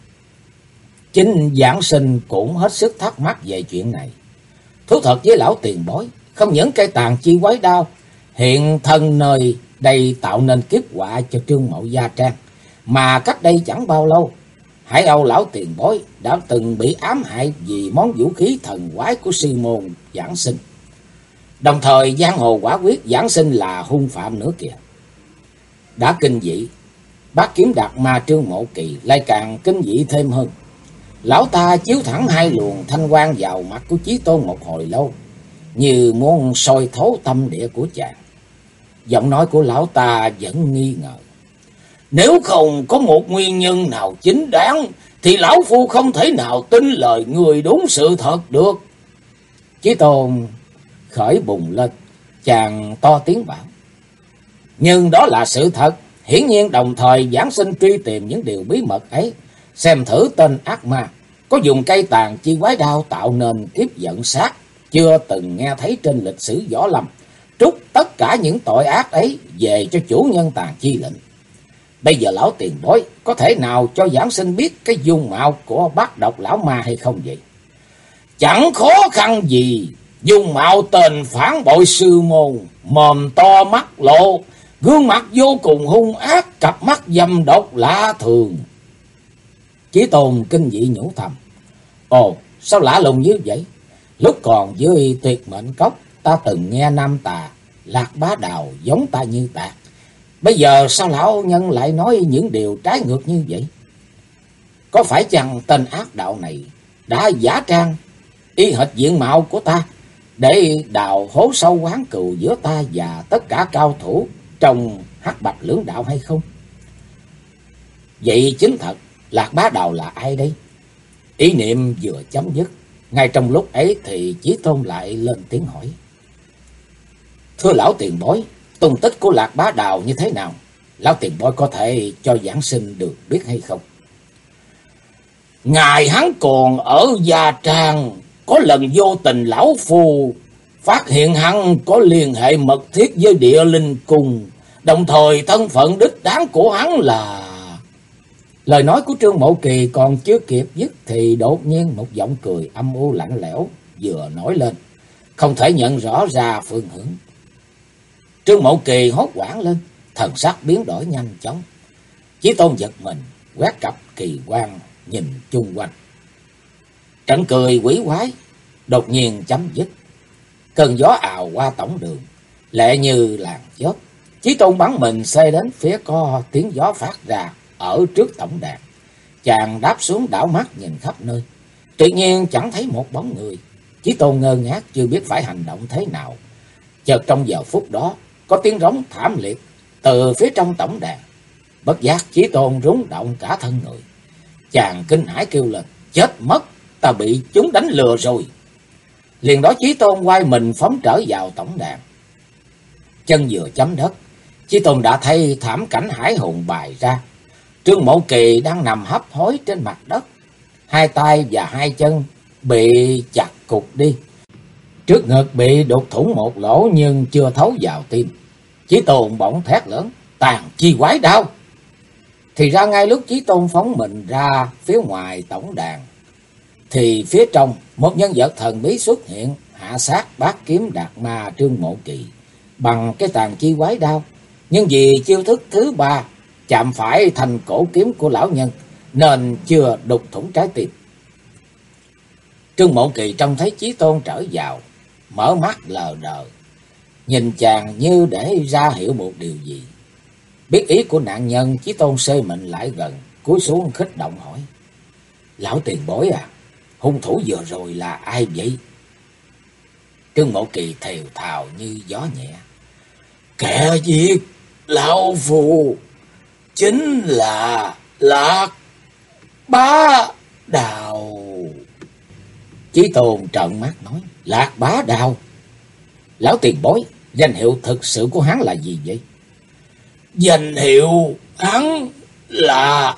Chính giảng sinh cũng hết sức thắc mắc về chuyện này. Thú thật với lão tiền bối, không những cây tàn chi quái đao hiện thân nơi đây tạo nên kiếp họa cho Trương Mộ Gia Trang, mà cách đây chẳng bao lâu, Hải Âu lão tiền bối đã từng bị ám hại vì món vũ khí thần quái của sư môn giảng sinh. Đồng thời giang hồ quả quyết giảng sinh là hung phạm nữa kìa. Đã kinh dị, Bát Kiếm Đạt Ma Trương Mộ Kỳ lại càng kinh dị thêm hơn. Lão ta chiếu thẳng hai luồng thanh quang vào mặt của Chí Tôn một hồi lâu, như muốn soi thấu tâm địa của chàng. Giọng nói của lão ta vẫn nghi ngờ: "Nếu không có một nguyên nhân nào chính đáng, thì lão phu không thể nào tin lời người đúng sự thật được." Chí Tôn khởi bùng lên, chàng to tiếng bảo: "Nhưng đó là sự thật. Hiển nhiên đồng thời giảng sinh truy tìm những điều bí mật ấy, xem thử tên ác ma có dùng cây tàn chi quái đao tạo nên kiếp giận sát chưa từng nghe thấy trên lịch sử võ lâm, trút tất cả những tội ác ấy về cho chủ nhân tàn chi lệnh. Bây giờ lão tiền bối có thể nào cho giảng sinh biết cái dung mạo của bát độc lão ma hay không vậy?" "Chẳng khó khăn gì. Dung mạo tên phản bội sư môn, mồm to mắt lộ, gương mặt vô cùng hung ác, cặp mắt dâm độc lạ thường." Chí Tôn kinh dị nhủ thầm: "Ồ, sao lạ lùng như vậy? Lúc còn dưới Tuyệt Mệnh Cốc, ta từng nghe nam tà Lạc Bá Đào giống ta như tạc. Bây giờ sao lão nhân lại nói những điều trái ngược như vậy? Có phải chăng tên ác đạo này đã giả trang y hệt diện mạo của ta để đào hố sâu oán cừu giữa ta và tất cả cao thủ trong Hắc Bạch lưỡng đạo hay không? Vậy chính thật, Lạc Bá Đào là ai đây? Ý niệm vừa chấm dứt, ngay trong lúc ấy thì Chí Tôn lại lên tiếng hỏi. Thưa lão tiền bối, tung tích của Lạc Bá Đào như thế nào? Lão tiền bối có thể cho giảng sinh được biết hay không? Ngài hắn còn ở Gia Trang, có lần vô tình lão phu phát hiện hắn có liên hệ mật thiết với Địa Linh Cung, đồng thời thân phận đích đáng của hắn là... Lời nói của Trương Mộ Kỳ còn chưa kịp dứt thì đột nhiên một giọng cười âm u lạnh lẽo vừa nổi lên, không thể nhận rõ ra phương hướng. Trương Mộ Kỳ hốt hoảng lên, thần sắc biến đổi nhanh chóng. Chí Tôn giật mình, quét cặp kỳ quan nhìn chung quanh. Trận cười quỷ quái đột nhiên chấm dứt. Cơn gió ào qua tổng đường, lẹ như làn chớp. Chí Tôn bắn mình xê đến phía có tiếng gió phát ra ở trước tổng đàn. Chàng đáp xuống đảo mắt nhìn khắp nơi, tự nhiên chẳng thấy một bóng người. Chí Tôn ngơ ngác chưa biết phải hành động thế nào. Chợt trong giờ phút đó có tiếng rống thảm liệt từ phía trong tổng đàn. Bất giác Chí Tôn rúng động cả thân người. Chàng kinh hãi kêu lên, chết mất, ta bị chúng đánh lừa rồi. Liền đó Chí Tôn quay mình phóng trở vào tổng đàn. Chân vừa chấm đất, Chí Tôn đã thấy thảm cảnh hải hùng bày ra. Trương Mộ Kỳ đang nằm hấp hối trên mặt đất, hai tay và hai chân bị chặt cụt đi. Trước ngực bị đục thủng một lỗ nhưng chưa thấu vào tim. Chí Tôn bỗng thét lớn, tàn chi quái đao. Thì ra ngay lúc Chí Tôn phóng mình ra phía ngoài tổng đàn, thì phía trong một nhân vật thần bí xuất hiện, hạ sát Bát Kiếm Đạt Ma Trương Mộ Kỳ bằng cái tàn chi quái đao. Nhưng vì chiêu thức thứ ba chạm phải thành cổ kiếm của lão nhân nên chưa đục thủng trái tim. Trương Mộ Kỳ trông thấy Chí Tôn trở vào, mở mắt lờ đờ, nhìn chàng như để ra hiểu một điều gì. Biết ý của nạn nhân, Chí Tôn xê mình lại gần, cúi xuống khích động hỏi. Lão tiền bối à, hung thủ vừa rồi là ai vậy? Trương Mộ Kỳ thều thào như gió nhẹ. Kẻ giết lão phu chính là Lạc Bá Đào. Chí Tôn trợn mắt nói, Lạc Bá Đào? Lão tiền bối, danh hiệu thực sự của hắn là gì vậy? Danh hiệu hắn là...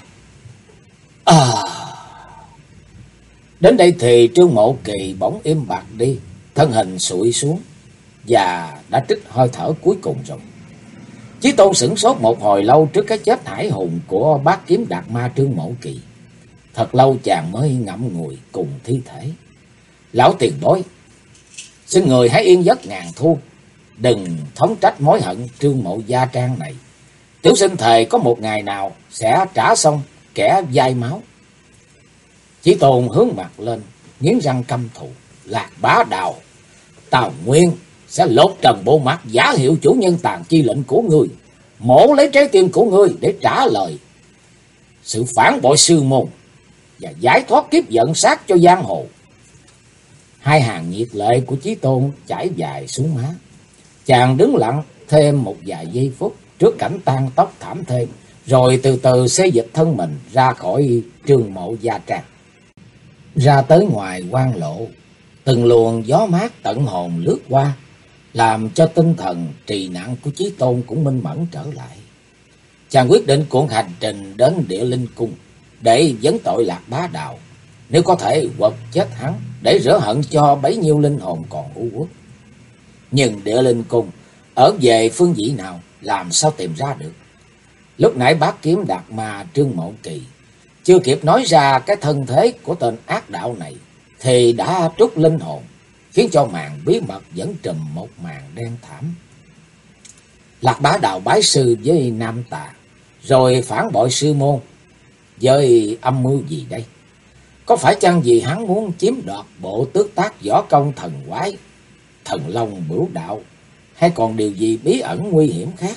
Đến đây thì Trương Mộ Kỳ bỗng im bặt đi, thân hình sụi xuống và đã trích hơi thở cuối cùng rồi. Chí Tôn sửng sốt một hồi lâu trước cái chết hải hùng của Bát Kiếm Đạt Ma Trương Mộ Kỳ. Thật lâu chàng mới ngậm ngùi cùng thi thể. Lão tiền bối, xin người hãy yên giấc ngàn thu, đừng thống trách mối hận Trương Mộ Gia Trang này. Tiểu sinh thề có một ngày nào sẽ trả xong kẻ dai máu. Chí Tôn hướng mặt lên, nghiến răng căm thù. Lạc Bá Đào, Tào Nguyên sẽ lột trần bộ mặt giả hiệu chủ nhân tàn chi lệnh của ngươi, mổ lấy trái tim của ngươi để trả lời sự phản bội sư môn và giải thoát kiếp giận sát cho giang hồ. Hai hàng nhiệt lệ của Chí Tôn chảy dài xuống má. Chàng đứng lặng thêm một vài giây phút trước cảnh tan tóc thảm thê, rồi từ từ xê dịch thân mình ra khỏi Trương Mộ Gia Trang. Ra tới ngoài quan lộ, từng luồng gió mát tận hồn lướt qua, làm cho tinh thần trì nặng của Chí Tôn cũng minh mẫn trở lại. Chàng quyết định cuộc hành trình đến Địa Linh Cung để vấn tội Lạc Bá Đào, nếu có thể quật chết hắn để rửa hận cho bấy nhiêu linh hồn còn u uất. Nhưng Địa Linh Cung ở về phương vị nào, làm sao tìm ra được? Lúc nãy Bát Kiếm Đạt Ma Trương Mộ Kỳ chưa kịp nói ra cái thân thế của tên ác đạo này thì đã trút linh hồn, khiến cho màn bí mật vẫn trùm một màn đen thảm. Lạc Bá Đào bái sư với nam tà, rồi phản bội sư môn, với âm mưu gì đây? Có phải chăng vì hắn muốn chiếm đoạt bộ tước tác võ công thần quái, thần long bửu đạo, hay còn điều gì bí ẩn nguy hiểm khác?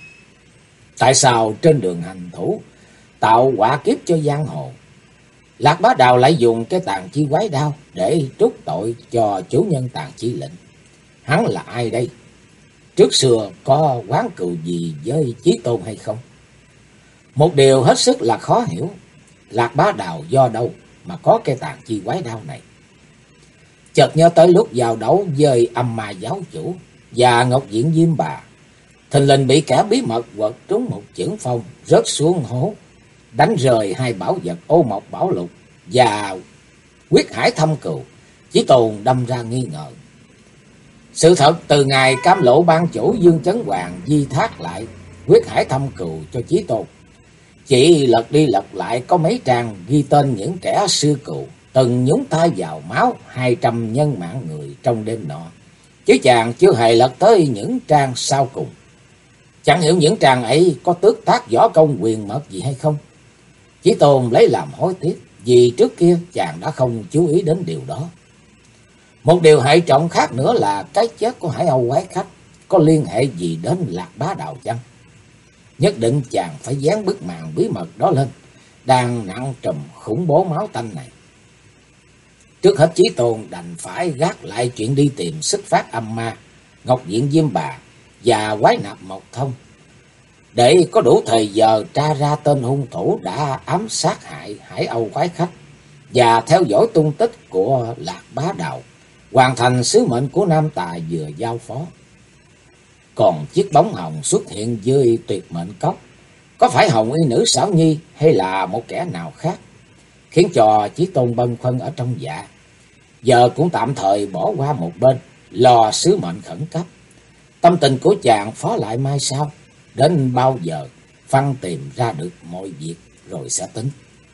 Tại sao trên đường hành thủ tạo họa kiếp cho giang hồ, Lạc Bá Đào lại dùng cái tàn chi quái đao để trút tội cho chủ nhân tàn chi lệnh? Hắn là ai đây? Trước xưa có oán cừu gì với Chí Tôn hay không? Một điều hết sức là khó hiểu, Lạc Bá Đào do đâu mà có cái tàn chi quái đao này? Chợt nhớ tới lúc giao đấu với Âm Ma giáo chủ và Ngọc Diện Diêm Bà, thình lình bị kẻ bí mật quật trúng một chưởng phong, rớt xuống hố, đánh rời hai bảo vật Ô Mộc Bảo Lục và Huyết Hải Thâm Cừu. Chí Tôn đâm ra nghi ngờ. Sự thật từ ngày cam lộ ban chủ Dương Chấn Hoàng di thác lại Huyết Hải Thâm Cừu cho Chí Tôn, chỉ lật đi lật lại có mấy trang ghi tên những kẻ sư cừu từng nhúng tay vào máu 200 nhân mạng người trong đêm nọ, chứ chàng chưa hề lật tới những trang sau cùng. Chẳng hiểu những trang ấy có tước tác võ công quyền mật gì hay không? Chí Tôn lấy làm hối tiếc, vì trước kia chàng đã không chú ý đến điều đó. Một điều hệ trọng khác nữa là cái chết của Hải Âu quái khách có liên hệ gì đến Lạc Bá Đào chăng? Nhất định chàng phải dán bức màn bí mật đó lên, đang nặng trùm khủng bố máu tanh này. Trước hết Chí Tôn đành phải gác lại chuyện đi tìm Xích Phát Âm Ma, Ngọc Diện Diêm Bà và Quái Nạp Mộc Thông, để có đủ thời giờ tra ra tên hung thủ đã ám sát hại Hải Âu quái khách và theo dõi tung tích của Lạc Bá Đào, hoàn thành sứ mệnh của Nam Tà vừa giao phó. Còn chiếc bóng hồng xuất hiện dưới Tuyệt Mệnh Cốc, có phải Hồng Y nữ Xảo Nhi hay là một kẻ nào khác, khiến cho Chí Tôn bâng khuâng ở trong dạ. Giờ cũng tạm thời bỏ qua một bên, lo sứ mệnh khẩn cấp. Tâm tình của chàng phó lại mai sau, đến bao giờ phân tìm ra được mọi việc rồi sẽ tính.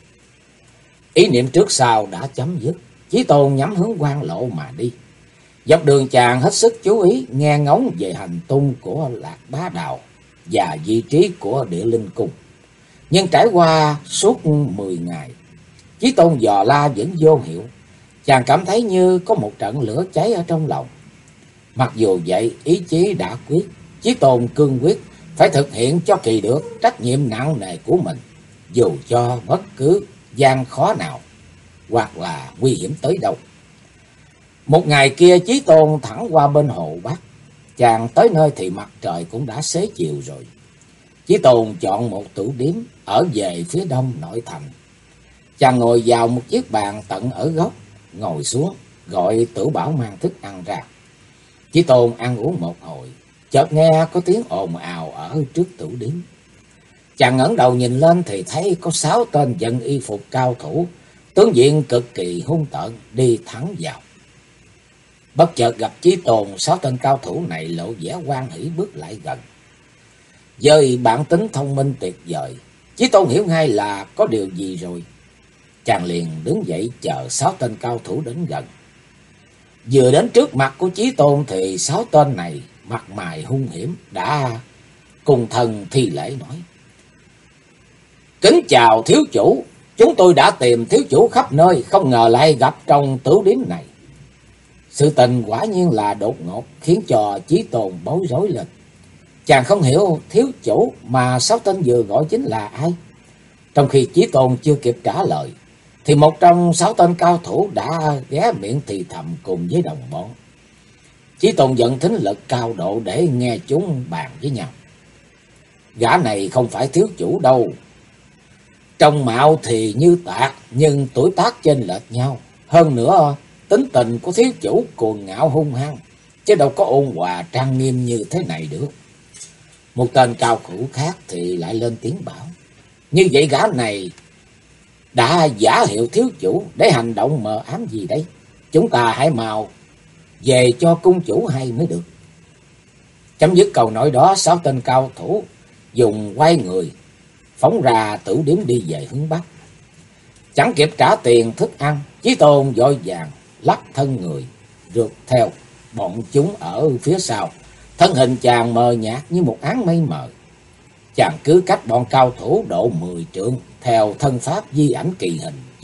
Ý niệm trước sau đã chấm dứt, Chí Tôn nhắm hướng Quan Lộ mà đi. Dọc đường chàng hết sức chú ý nghe ngóng về hành tung của Lạc Bá Đào và vị trí của Địa Linh Cung. Nhưng trải qua suốt 10 ngày, Chí Tôn dò la vẫn vô hiệu. Chàng cảm thấy như có một trận lửa cháy ở trong lòng. Mặc dù vậy, ý chí đã quyết, Chí Tôn cương quyết phải thực hiện cho kỳ được trách nhiệm nặng nề của mình, dù cho bất cứ gian khó nào hoặc là nguy hiểm tới đâu. Một ngày kia, Chí Tôn thẳng qua bên hồ Bắc. Chàng tới nơi thì mặt trời cũng đã xế chiều rồi. Chí Tôn chọn một tửu điếm ở về phía đông nội thành. Chàng ngồi vào một chiếc bàn tận ở góc, ngồi xuống gọi Tử Bảo mang thức ăn ra. Chí Tôn ăn uống một hồi, chợt nghe có tiếng ồn ào ở trước tửu điếm. Chàng ngẩng đầu nhìn lên thì thấy có 6 tên dân y phục cao thủ, tướng diện cực kỳ hung tợn đi thẳng vào. Bất chợt gặp Chí Tôn, 6 tên cao thủ này lộ vẻ hoan hỉ bước lại gần. Với bản tính thông minh tuyệt vời, Chí Tôn hiểu ngay là có điều gì rồi. Chàng liền đứng dậy chờ 6 tên cao thủ đến gần. Vừa đến trước mặt của Chí Tôn thì 6 tên này mặt mày hung hiểm đã cùng thần thi lễ nói: "Kính chào thiếu chủ, chúng tôi đã tìm thiếu chủ khắp nơi, không ngờ lại gặp trong tửu điếm này." Sự tình quả nhiên là đột ngột, khiến cho Chí Tôn bối rối lên. Chàng không hiểu thiếu chủ mà 6 tên vừa gọi chính là ai. Trong khi Chí Tôn chưa kịp trả lời, thì một trong 6 tên cao thủ đã ghé miệng thì thầm cùng với đồng bọn. Chí Tôn vận thính lực cao độ để nghe chúng bàn với nhau: "Gã này không phải thiếu chủ đâu. Trông mạo thì như Tạc, nhưng tuổi tác chênh lệch nhau. Hơn nữa, tính tình của thiếu chủ cuồng ngạo hung hăng, chứ đâu có ôn hòa trang nghiêm như thế này được." Một tên cao thủ khác thì lại lên tiếng bảo: "Như vậy gã này đã giả hiệu thiếu chủ để hành động mờ ám gì đấy? Chúng ta hãy mau về cho cung chủ hay mới được." Chấm dứt câu nói đó, 6 tên cao thủ dùng quay người phóng ra tửu điếm đi về hướng Bắc. Chẳng kịp trả tiền thức ăn, Chí Tôn vội vàng lắc thân người rượt theo bọn chúng ở phía sau. Thân hình chàng mờ nhạt như một áng mây mờ. Chàng cứ cách bọn cao thủ độ 10 trượng, theo thân pháp di ảnh kỳ hình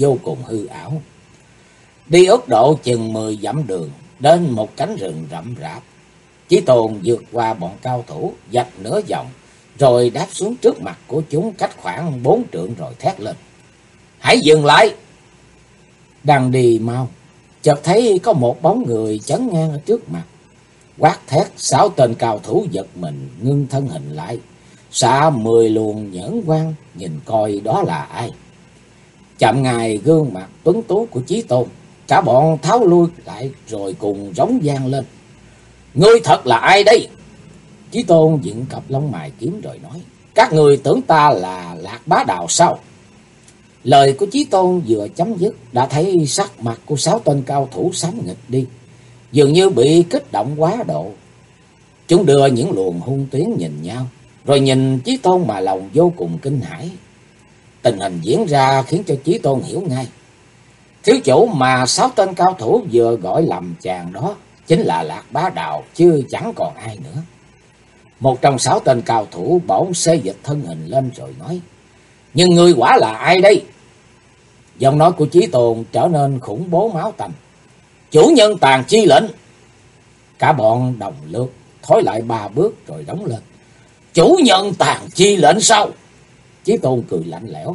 vô cùng hư ảo. Đi ước độ chừng 10 dặm đường, đến một cánh rừng rậm rạp. Chí Tôn vượt qua bọn cao thủ, vạch nửa vòng, rồi đáp xuống trước mặt của chúng cách khoảng 4 trượng rồi thét lên: "Hãy dừng lại!" Đang đi mau, chợt thấy có một bóng người chắn ngang ở trước mặt. Quát thét, 6 tên cao thủ giật mình ngưng thân hình lại, xạ 10 luồng nhẫn quang nhìn coi đó là ai. Chạm ngài gương mặt tuấn tú của Chí Tôn, cả bọn tháo lui lại rồi cùng rống vang lên: "Ngươi thật là ai đây?" Chí Tôn dựng cặp lông mày kiếm rồi nói: "Các người tưởng ta là Lạc Bá Đào sao?" Lời của Chí Tôn vừa chấm dứt, đã thấy sắc mặt của 6 tên cao thủ xám nghịch đi, dường như bị kích động quá độ. Chúng đưa những luồng hung tuyến nhìn nhau, rồi nhìn Chí Tôn mà lòng vô cùng kinh hãi. Tình hình diễn ra khiến cho Chí Tôn hiểu ngay. Thiếu chủ mà 6 tên cao thủ vừa gọi lầm chàng đó chính là Lạc Bá Đào, chứ chẳng còn ai nữa. Một trong 6 tên cao thủ bỗng xê dịch thân hình lên rồi nói: "Nhưng ngươi quả là ai đây?" Giọng nói của Chí Tôn trở nên khủng bố máu tanh: "Chủ nhân Tàn Chi lệnh." Cả bọn đồng lượt thối lại 3 bước rồi đóng lên: "Chủ nhân Tàn Chi lệnh sao?" Chí Tôn cười lạnh lẽo: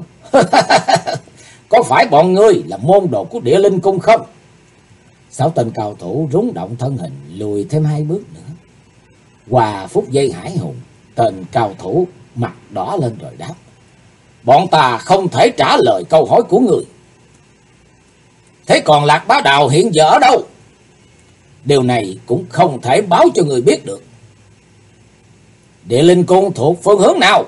"Có phải bọn ngươi là môn đồ của Địa Linh Cung không?" 6 tên cao thủ rúng động thân hình lùi thêm 2 bước nữa. Qua phút giây hải hùng, tên cao thủ mặt đỏ lên rồi đáp: "Bọn ta không thể trả lời câu hỏi của người." "Thế còn Lạc Bá Đào hiện giờ ở đâu?" "Điều này cũng không thể báo cho người biết được." "Địa Linh Cung thuộc phương hướng nào?"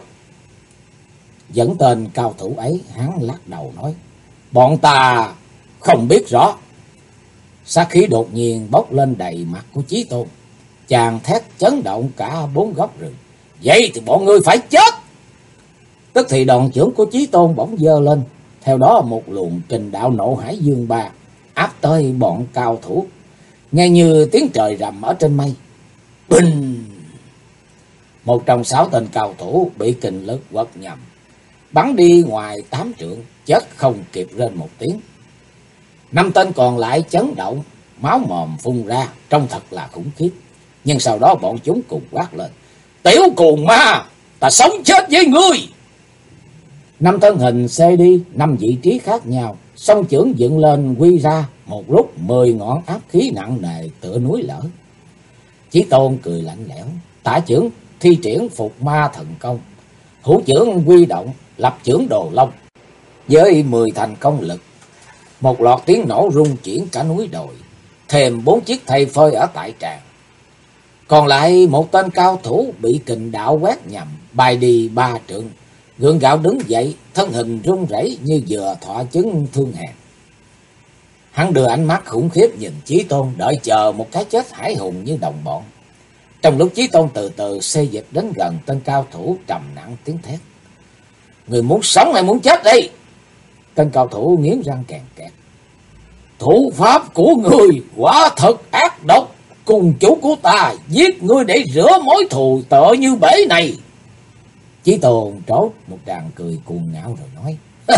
Dẫn tên cao thủ ấy, hắn lắc đầu nói: "Bọn ta không biết rõ." Sát khí đột nhiên bốc lên đầy mặt của Chí Tôn, chàng thét chấn động cả 4 góc rừng: "Vậy thì bọn ngươi phải chết!" Tức thì đòn chưởng của Chí Tôn bỗng giơ lên, theo đó một luồng kình đạo nộ hải dương ba áp tới bọn cao thủ, nghe như tiếng trời rầm ở trên mây. Bình! Một trong 6 tên cao thủ bị kình lực quật nhầm, bắn đi ngoài 8 trượng, chết không kịp rên một tiếng. 5 tên còn lại chấn động, máu mồm phun ra, trông thật là khủng khiếp. Nhưng sau đó bọn chúng cùng quát lên: "Tiểu cuồng ma, ta sống chết với ngươi!" 5 thân hình xê đi 5 vị trí khác nhau, song chưởng dựng lên quy ra, một lúc 10 ngọn áp khí nặng nề tựa núi lở. Chí Tôn cười lạnh lẽo, tả chưởng thi triển Phục Ma thần công, hữu chưởng quy động, lập chưởng Đồ Long. Với 10 thành công lực, một loạt tiếng nổ rung chuyển cả núi đồi, thêm 4 chiếc thây phơi ở tại tràng. Còn lại một tên cao thủ bị kình đạo quét nhầm, bay đi 3 trượng, gượng gạo đứng dậy, thân hình run rẩy như vừa thọ chứng thương hàn. Hắn đưa ánh mắt khủng khiếp nhìn Chí Tôn, đợi chờ một cái chết hải hùng như đồng bọn. Trong lúc Chí Tôn từ từ xê dịch đến gần tên cao thủ, trầm nặng tiếng thét: "Người muốn sống hay muốn chết đây?" Tên cao thủ nghiến răng kèn kẹt: "Thủ pháp của người quả thật ác độc, cùng chủ của ta giết ngươi để rửa mối thù tợ như bể này." Chí Tôn trốt một tràng cười cuồng ngạo rồi nói: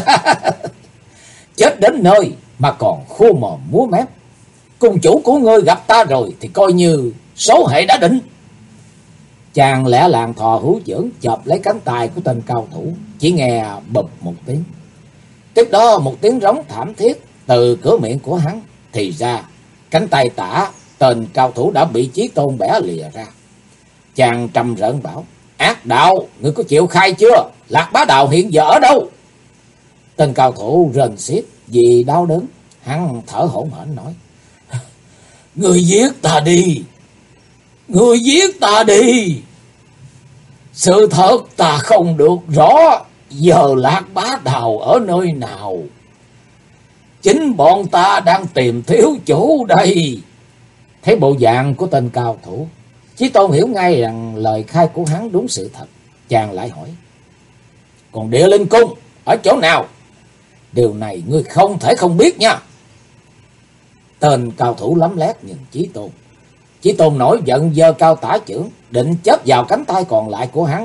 "Chết đến nơi mà còn khô mồm múa mép, cùng chủ của ngươi gặp ta rồi thì coi như số hệ đã định." Chàng lẻ làng thò hữu chưởng chộp lấy cánh tay của tên cao thủ, chỉ nghe bụp một tiếng. Tiếp đó một tiếng rống thảm thiết từ cửa miệng của hắn, thì ra cánh tay tả tên cao thủ đã bị Chí Tôn bẻ lìa ra. Chàng trầm rợn bảo: "Ác đạo, ngươi có chịu khai chưa? Lạc Bá Đào hiện giờ ở đâu?" Tên cao thủ rên xiết vì đau đớn, hắn thở hổn hển nói: "Ngươi giết ta đi, ngươi giết ta đi. Sự thật ta không được rõ giờ Lạc Bá Đào ở nơi nào. Chính bọn ta đang tìm thiếu chủ đây." Thấy bộ dạng của tên cao thủ, Chí Tôn hiểu ngay rằng lời khai của hắn đúng sự thật. Chàng lại hỏi: "Còn Địa Linh Cung ở chỗ nào?" "Điều này ngươi không thể không biết nha." Tên cao thủ lấm lét nhìn Chí Tôn. Chí Tôn nổi giận giơ cao tả chưởng, định chớp vào cánh tay còn lại của hắn.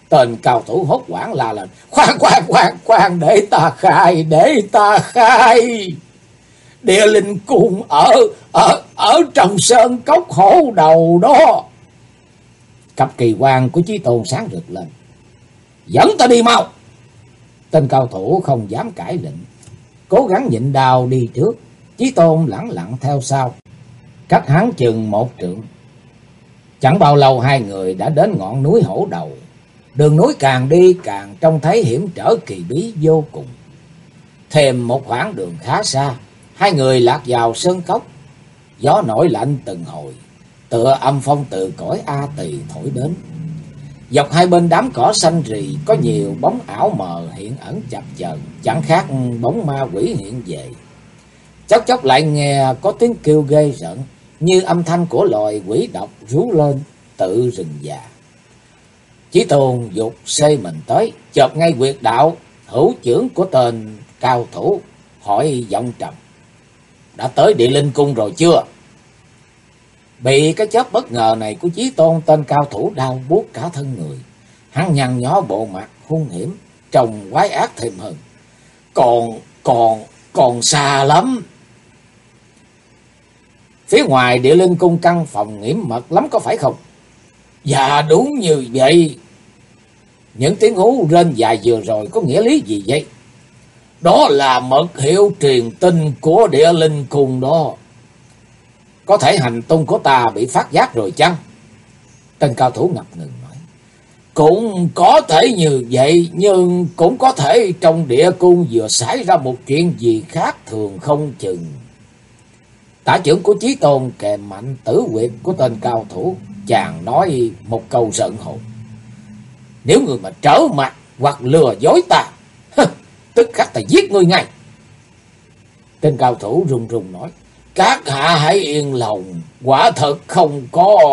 Tên cao thủ hốt hoảng la lên: khoan, để ta khai. Địa linh cung ở trong sơn cốc hổ đầu đó. Cặp kỳ quan của Chí Tôn sáng rực lên: dẫn ta đi mau. Tên cao thủ không dám cãi lệnh, cố gắng nhịn đau đi trước. Chí Tôn lẳng lặng theo sau, cách hắn chừng 1 trượng. Chẳng bao lâu hai người đã đến ngọn núi hổ đầu. Đường núi càng đi càng trông thấy hiểm trở kỳ bí vô cùng. Thêm một khoảng đường khá xa, hai người lạc vào sơn cốc. Gió nổi lạnh từng hồi, tựa âm phong từ cõi A Tỳ thổi đến. Dọc hai bên đám cỏ xanh rì có nhiều bóng ảo mờ hiện ẩn chập chờn, chẳng khác bóng ma quỷ hiện về. Chốc chốc lại nghe có tiếng kêu ghê rợn, như âm thanh của loài quỷ độc rú lên tự rừng già. Chí Tôn dục xây mình tới, chợp ngay quyệt đạo hữu chưởng của tên cao thủ, hỏi giọng trầm: đã tới Địa Linh cung rồi chưa? Bị cái chớp bất ngờ này của Chí Tôn, tên cao thủ đau buốt cả thân người. Hắn nhăn nhó bộ mặt hung hiểm, trông quái ác thêm hơn: còn xa lắm. Phía ngoài Địa Linh cung căn phòng nghiêm mật lắm có phải không? Dạ đúng như vậy. Những tiếng hú rên dài vừa rồi có nghĩa lý gì vậy? Đó là mật hiệu truyền tin của Địa Linh cung đó. Có thể hành tung của ta bị phát giác rồi chăng? Tên cao thủ ngập ngừng nói: cũng có thể như vậy, nhưng cũng có thể trong địa cung vừa xảy ra một chuyện gì khác thường không chừng. Tả chưởng của Chí Tôn kèm mạnh tử huyệt của tên cao thủ, chàng nói một câu giận hồn: nếu người mà trở mặt hoặc lừa dối ta, tức khắc ta giết ngươi ngay. Tên cao thủ run run nói: các hạ hãy yên lòng, quả thật không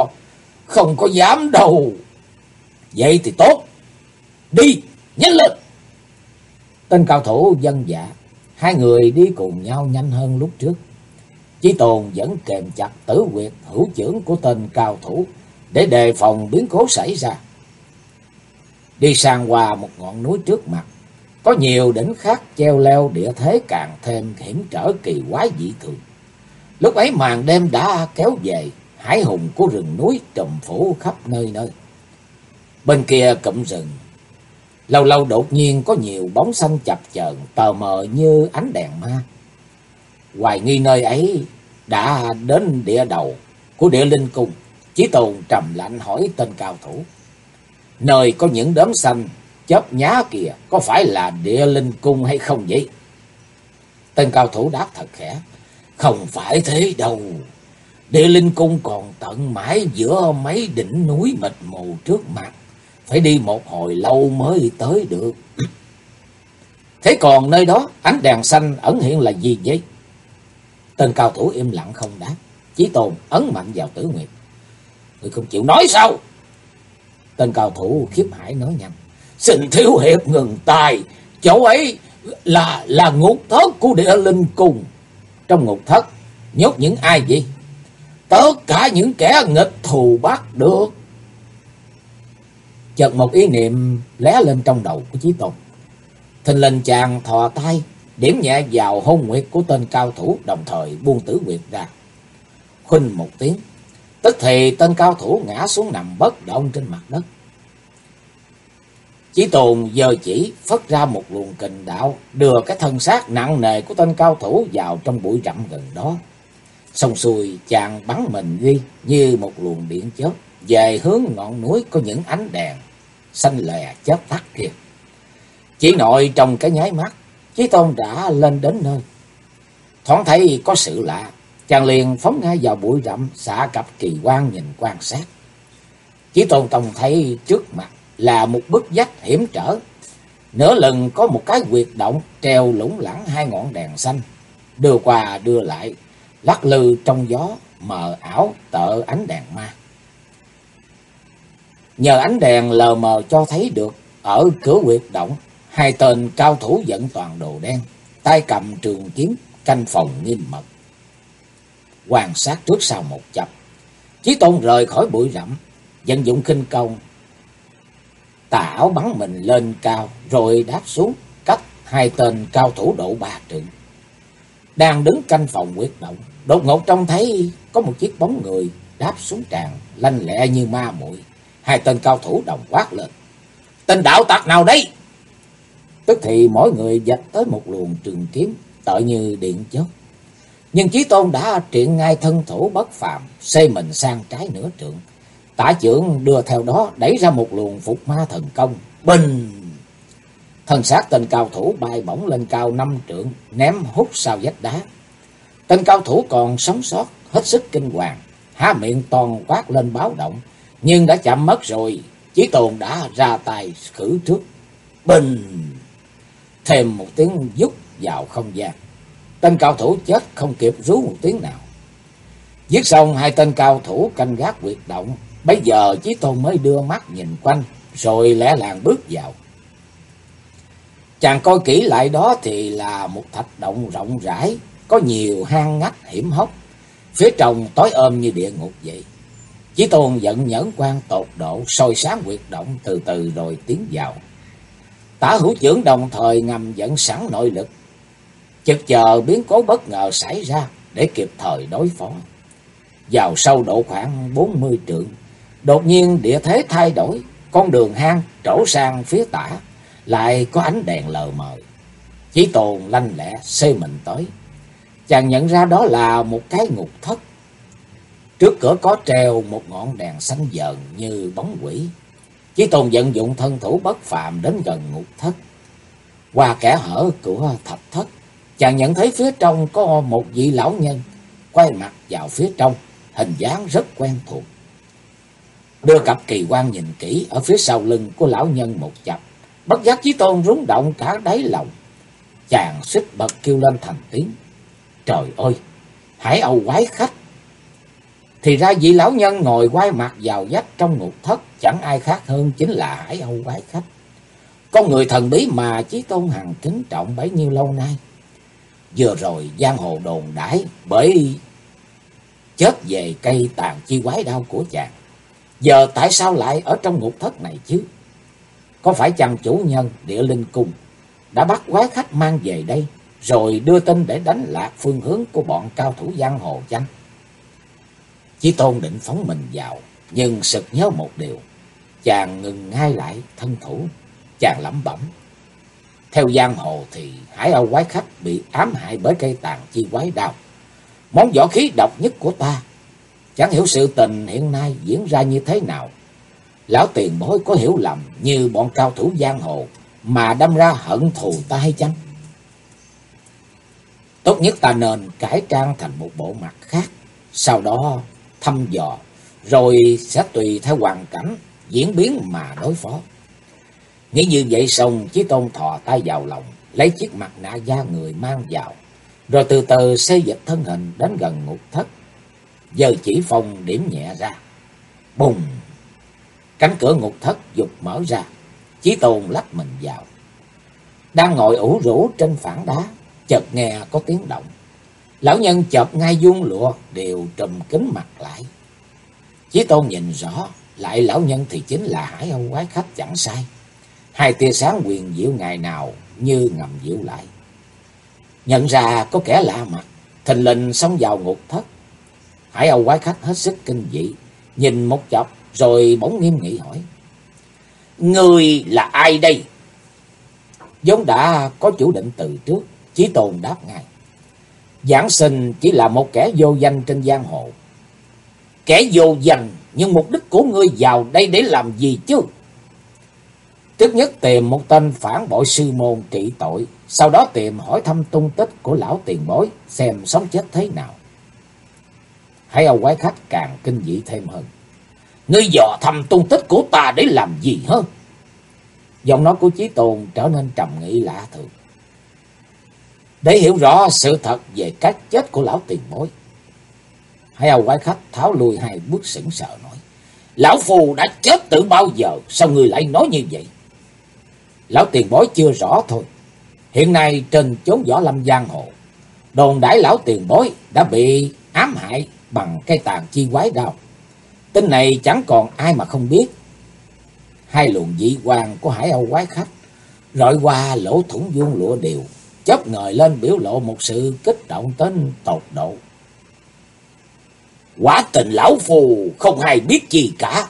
có dám đâu. Vậy thì tốt, đi nhanh lên. Tên cao thủ vâng dạ, hai người đi cùng nhau nhanh hơn lúc trước. Chí Tôn vẫn kềm chặt tử huyệt hữu chưởng của tên cao thủ để đề phòng biến cố xảy ra. Đi sang qua một ngọn núi trước mặt, có nhiều đỉnh khác treo leo, địa thế càng thêm hiểm trở kỳ quái dị thường. Lúc ấy màn đêm đã kéo về, hải hùng của rừng núi trùm phủ khắp nơi nơi. Bên kia cụm rừng, lâu lâu đột nhiên có nhiều bóng xanh chập chờn tờ mờ như ánh đèn ma. Hoài nghi nơi ấy đã đến địa đầu của Địa Linh cung. Chí Tôn trầm lạnh hỏi tên cao thủ: nơi có những đốm xanh chớp nhá kìa, có phải là Địa Linh cung hay không vậy? Tên cao thủ đáp thật khẽ: không phải thế đâu. Địa Linh cung còn tận mãi giữa mấy đỉnh núi mịt mù trước mặt, phải đi một hồi lâu mới tới được. Thế còn nơi đó ánh đèn xanh ẩn hiện là gì vậy? Tên cao thủ im lặng không đáp. Chí Tôn ấn mạnh vào tử nguyệt: người không chịu nói sao? Tên cao thủ khiếp hải nói nhanh: xin thiếu hiệp ngừng tay, chỗ ấy là ngục thất của Địa Linh cung. Trong ngục thất nhốt những ai vậy? Tất cả những kẻ nghịch thù bắt được. Chợt một ý niệm lóe lên trong đầu của Chí Tôn. Thình lình chàng thò tay điểm nhẹ vào hôn nguyệt của tên cao thủ, đồng thời buông tử nguyệt ra. Khuynh một tiếng, tức thì tên cao thủ ngã xuống nằm bất động trên mặt đất. Chí Tôn giơ chỉ phất ra một luồng kình đạo, đưa cái thân xác nặng nề của tên cao thủ vào trong bụi rậm gần đó. Xong xuôi chàng bắn mình đi như một luồng điện chớp về hướng ngọn núi có những ánh đèn xanh lè chớp tắt kia. Chỉ nội trong cái nháy mắt, Chí Tôn đã lên đến nơi. Thoáng thấy có sự lạ, chàng liền phóng ngay vào bụi rậm, xạ cặp kỳ quan nhìn quan sát. Chí Tôn trông thấy trước mặt là một bức vách hiểm trở. Nửa lần có một cái huyệt động treo lủng lẳng hai ngọn đèn xanh, đưa qua đưa lại, lắc lư trong gió mờ ảo tợ ánh đèn ma. Nhờ ánh đèn lờ mờ cho thấy được ở cửa huyệt động, hai tên cao thủ dẫn toàn đồ đen, tay cầm trường kiếm, canh phòng nghiêm mật. Quan sát trước sau một chập, Chí Tôn rời khỏi bụi rậm, vận dụng khinh công, Tà áo bắn mình lên cao rồi đáp xuống cách hai tên cao thủ độ 3 trượng. Đang đứng canh phòng huyệt động, đột ngột trông thấy có một chiếc bóng người đáp xuống tràn lanh lẹ như ma muội. Hai tên cao thủ đồng quát lên: "Tên đạo tặc nào đấy?" Tức thì mỗi người vạch tới một luồng trường kiếm tựa như điện chớp. Nhưng Chí Tôn đã triển ngay thân thủ bất phàm, xây mình sang trái nửa trượng. Tả chưởng đưa theo đó đẩy ra một luồng phục ma thần công. Bình! Thân xác tên cao thủ bay bổng lên cao 5 trượng, ném hút sau vách đá. Tên cao thủ còn sống sót, hết sức kinh hoàng, há miệng toàn quát lên báo động, nhưng đã chậm mất rồi. Chí Tôn đã ra tay khử trước. Bình! Thêm một tiếng vút vào không gian. Tên cao thủ chết không kịp rú một tiếng nào. Giết xong hai tên cao thủ canh gác huyệt động, bấy giờ Chí Tôn mới đưa mắt nhìn quanh, rồi lẻ làng bước vào. Chàng coi kỹ lại đó thì là một thạch động rộng rãi, có nhiều hang ngách hiểm hóc, phía trong tối om như địa ngục vậy. Chí Tôn giận nhẫn quan tột độ, soi sáng huyệt động từ từ rồi tiến vào. Tả hữu chưởng đồng thời ngầm dẫn sẵn nội lực, chực chờ biến cố bất ngờ xảy ra để kịp thời đối phó. Vào sâu độ khoảng 40 trượng, đột nhiên địa thế thay đổi, con đường hang trổ sang phía tả, lại có ánh đèn lờ mờ. Chí Tôn lanh lẹ xê mình tới. Chàng nhận ra đó là một cái ngục thất. Trước cửa có treo một ngọn đèn xanh dờn như bóng quỷ. Chí Tôn vận dụng thân thủ bất phàm đến gần ngục thất. Qua kẽ hở của thạch thất, chàng nhận thấy phía trong có một vị lão nhân quay mặt vào phía trong, hình dáng rất quen thuộc. Đưa cặp kỳ quan nhìn kỹ, ở phía sau lưng của lão nhân một chập, bất giác Chí Tôn rúng động cả đáy lòng. Chàng suýt bật kêu lên thành tiếng: "Trời ơi, Hải Âu quái khách!" Thì ra vị lão nhân ngồi quay mặt vào vách trong ngục thất chẳng ai khác hơn chính là Hải Âu quái khách, con người thần bí mà Chí Tôn hằng kính trọng bấy nhiêu lâu nay. Vừa rồi giang hồ đồn đãi bởi chết về cây tàn chi quái đao của chàng, giờ tại sao lại ở trong ngục thất này chứ? Có phải chàng chủ nhân Địa Linh Cung đã bắt quái khách mang về đây, rồi đưa tin để đánh lạc phương hướng của bọn cao thủ giang hồ chăng? Chí Tôn định phóng mình vào, nhưng sực nhớ một điều. Chàng ngừng ngay lại thân thủ. Chàng lẩm bẩm: theo giang hồ thì Hải Âu quái khách bị ám hại bởi cây tàn chi quái đao, món võ khí độc nhất của ta. Chẳng hiểu sự tình hiện nay diễn ra như thế nào. Lão tiền bối có hiểu lầm như bọn cao thủ giang hồ mà đâm ra hận thù ta hay chăng? Tốt nhất ta nên cải trang thành một bộ mặt khác, sau đó thăm dò, rồi sẽ tùy theo hoàn cảnh diễn biến mà đối phó. Nghĩ như vậy xong, Chí Tôn thò tay vào lòng, lấy chiếc mặt nạ da người mang vào, rồi từ từ xê dịch thân hình đến gần ngục thất. Giờ chỉ phong điểm nhẹ ra, bùng! Cánh cửa ngục thất giục mở ra. Chí Tôn lách mình vào. Đang ngồi ủ rũ trên phản đá, chợt nghe có tiếng động. Lão nhân chợp ngay vuông lụa đều trùm kín mặt lại. Chí Tôn nhìn rõ, lại lão nhân thì chính là Hải Âu quái khách chẳng sai. Hai tia sáng huyền diệu ngày nào như ngầm dịu lại. Nhận ra có kẻ lạ mặt, thình lình xông vào ngục thất. Hải Âu quái khách hết sức kinh dị, nhìn một chập rồi bỗng nghiêm nghị hỏi: người là ai đây? Vốn đã có chủ định từ trước, Chí Tôn đáp ngay: giảng sinh chỉ là một kẻ vô danh trên giang hồ. Kẻ vô danh, nhưng mục đích của ngươi vào đây để làm gì chứ? Trước nhất tìm một tên phản bội sư môn trị tội, sau đó tìm hỏi thăm tung tích của lão tiền bối, xem sống chết thế nào. Hải Âu quái khách càng kinh dị thêm hơn: ngươi dò thăm tung tích của ta để làm gì hả? Giọng nói của Chí Tôn trở nên trầm nghị lạ thường: để hiểu rõ sự thật về cách chết của lão tiền bối. Hải Âu quái khách tháo lui hai bước sững sờ nói: lão phù đã chết từ bao giờ, sao ngươi lại nói như vậy? Lão tiền bối chưa rõ thôi. Hiện nay trên chốn võ lâm giang hồ, đồn đãi lão tiền bối đã bị ám hại bằng cây tàn chi quái đao. Tin này chẳng còn ai mà không biết. hai luồng dị quang của Hải Âu quái khách rọi qua lỗ thủng vuông lụa điều, chớp ngời lên biểu lộ một sự kích động đến tột độ. Quả tình lão phù không hay biết gì cả.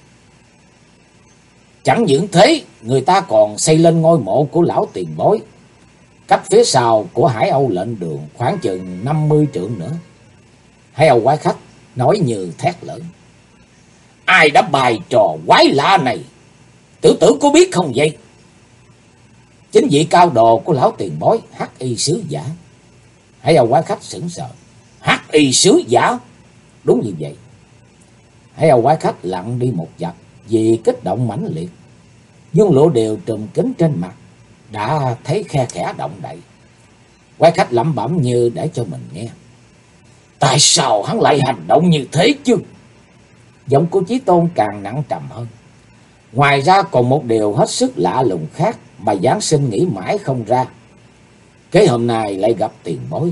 Chẳng những thế, người ta còn xây lên ngôi mộ của lão tiền bối, cách phía sau của Hải Âu lệnh đường khoảng chừng 50 trượng nữa. Hải Âu quái khách nói như thét lớn. Ai đã bày trò quái lạ này? Tiểu tử có biết không vậy? Chính vị cao đồ của lão tiền bối, Hắc Y sứ giả. Hải Âu quái khách sững sờ. Hắc Y sứ giả? Đúng như vậy. Hải Âu quái khách lặng đi một vạch vì kích động mãnh liệt. Vuông lụa đều trùm kín trên mặt đã thấy khe khẽ động đậy. Quái khách lẩm bẩm như để cho mình nghe. Tại sao hắn lại hành động như thế chứ? Giọng của Chí Tôn càng nặng trầm hơn. Ngoài ra còn một điều hết sức lạ lùng khác mà Giáng Sinh nghĩ mãi không ra. Cái hôm nay lại gặp tiền bối.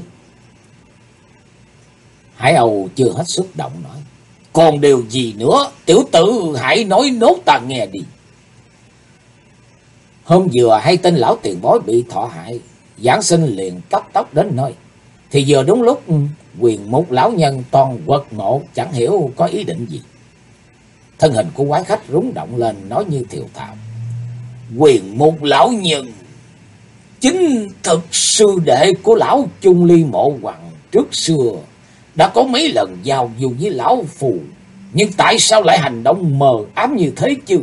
Hải Âu chưa hết xúc động nói. Còn điều gì nữa? Tiểu tử hãy nói nốt ta nghe đi. Hôm vừa hay tin lão tiền bối bị thọ hại, Giáng Sinh liền cấp tốc đến nơi. Thì vừa đúng lúc Quyền Mục lão nhân toàn quật mộ, chẳng hiểu có ý định gì. Thân hình của quái khách rúng động lên nói như thiều thào. Quyền Mục lão nhân chính thực sư đệ của lão Chung Ly Mộ Hoàng trước xưa đã có mấy lần giao du với lão phù, nhưng tại sao lại hành động mờ ám như thế chứ?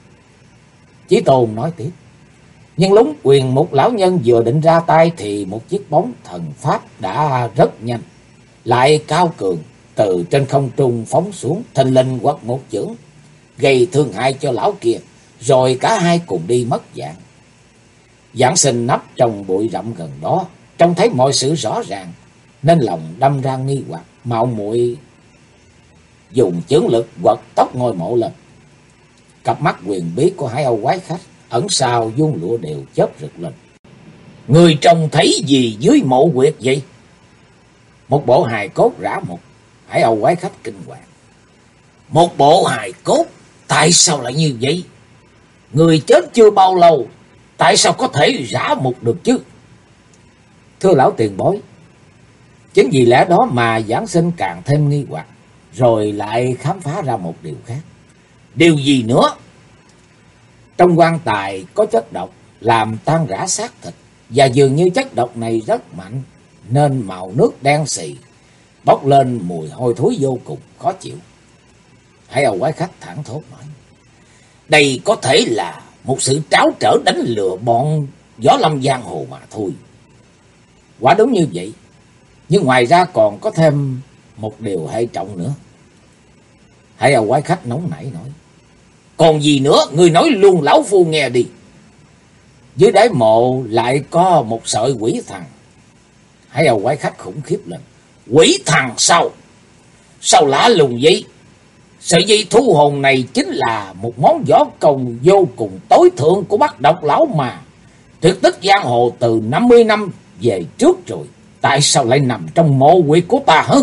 Chí Tôn nói tiếp. Nhưng lúc Quyền Mục lão nhân vừa định ra tay thì một chiếc bóng thần pháp đã rất nhanh, lại cao cường, từ trên không trung phóng xuống, thình lình quật một chưởng, gây thương hại cho lão kia, rồi cả hai cùng đi mất dạng. Giáng Sinh nấp trong bụi rậm gần đó, trông thấy mọi sự rõ ràng, nên lòng đâm ra nghi hoặc, mạo muội dùng chưởng lực quật tóc ngôi mộ lên. Cặp mắt quyền bí của Hải Âu quái khách ẩn sau vuông lụa đều chớp rực lên. Người trông thấy gì dưới mộ quyệt vậy? Một bộ hài cốt rã mục. Hải Âu quái khách kinh hoàng. Một bộ hài cốt? Tại sao lại như vậy? Người chết chưa bao lâu, tại sao có thể rã mục được chứ? Thưa lão tiền bối, chính vì lẽ đó mà Giáng Sinh càng thêm nghi hoặc, rồi lại khám phá ra một điều khác. Điều gì nữa? Trong quan tài có chất độc làm tan rã xác thịt, và dường như chất độc này rất mạnh, nên màu nước đen xì, bốc lên mùi hôi thối vô cùng khó chịu. Hải Âu quái khách thẳng thốt nói. Đây có thể là một sự tráo trở đánh lừa bọn võ lâm giang hồ mà thôi. Quả đúng như vậy, nhưng ngoài ra còn có thêm một điều hệ trọng nữa. Hải Âu quái khách nóng nảy nói. Còn gì nữa? Ngươi nói luôn lão phu nghe đi. Dưới đáy mộ lại có một sợi quỷ thần. Hải Âu quái khách khủng khiếp lên. Quỷ thần sao? Sao lạ lùng vậy? Sợi dây thu hồn này chính là một món võ công vô cùng tối thượng của Bắc Độc lão mà. Tuyệt tích giang hồ từ 50 năm về trước rồi. Tại sao lại nằm trong mộ quyệt của ta hả?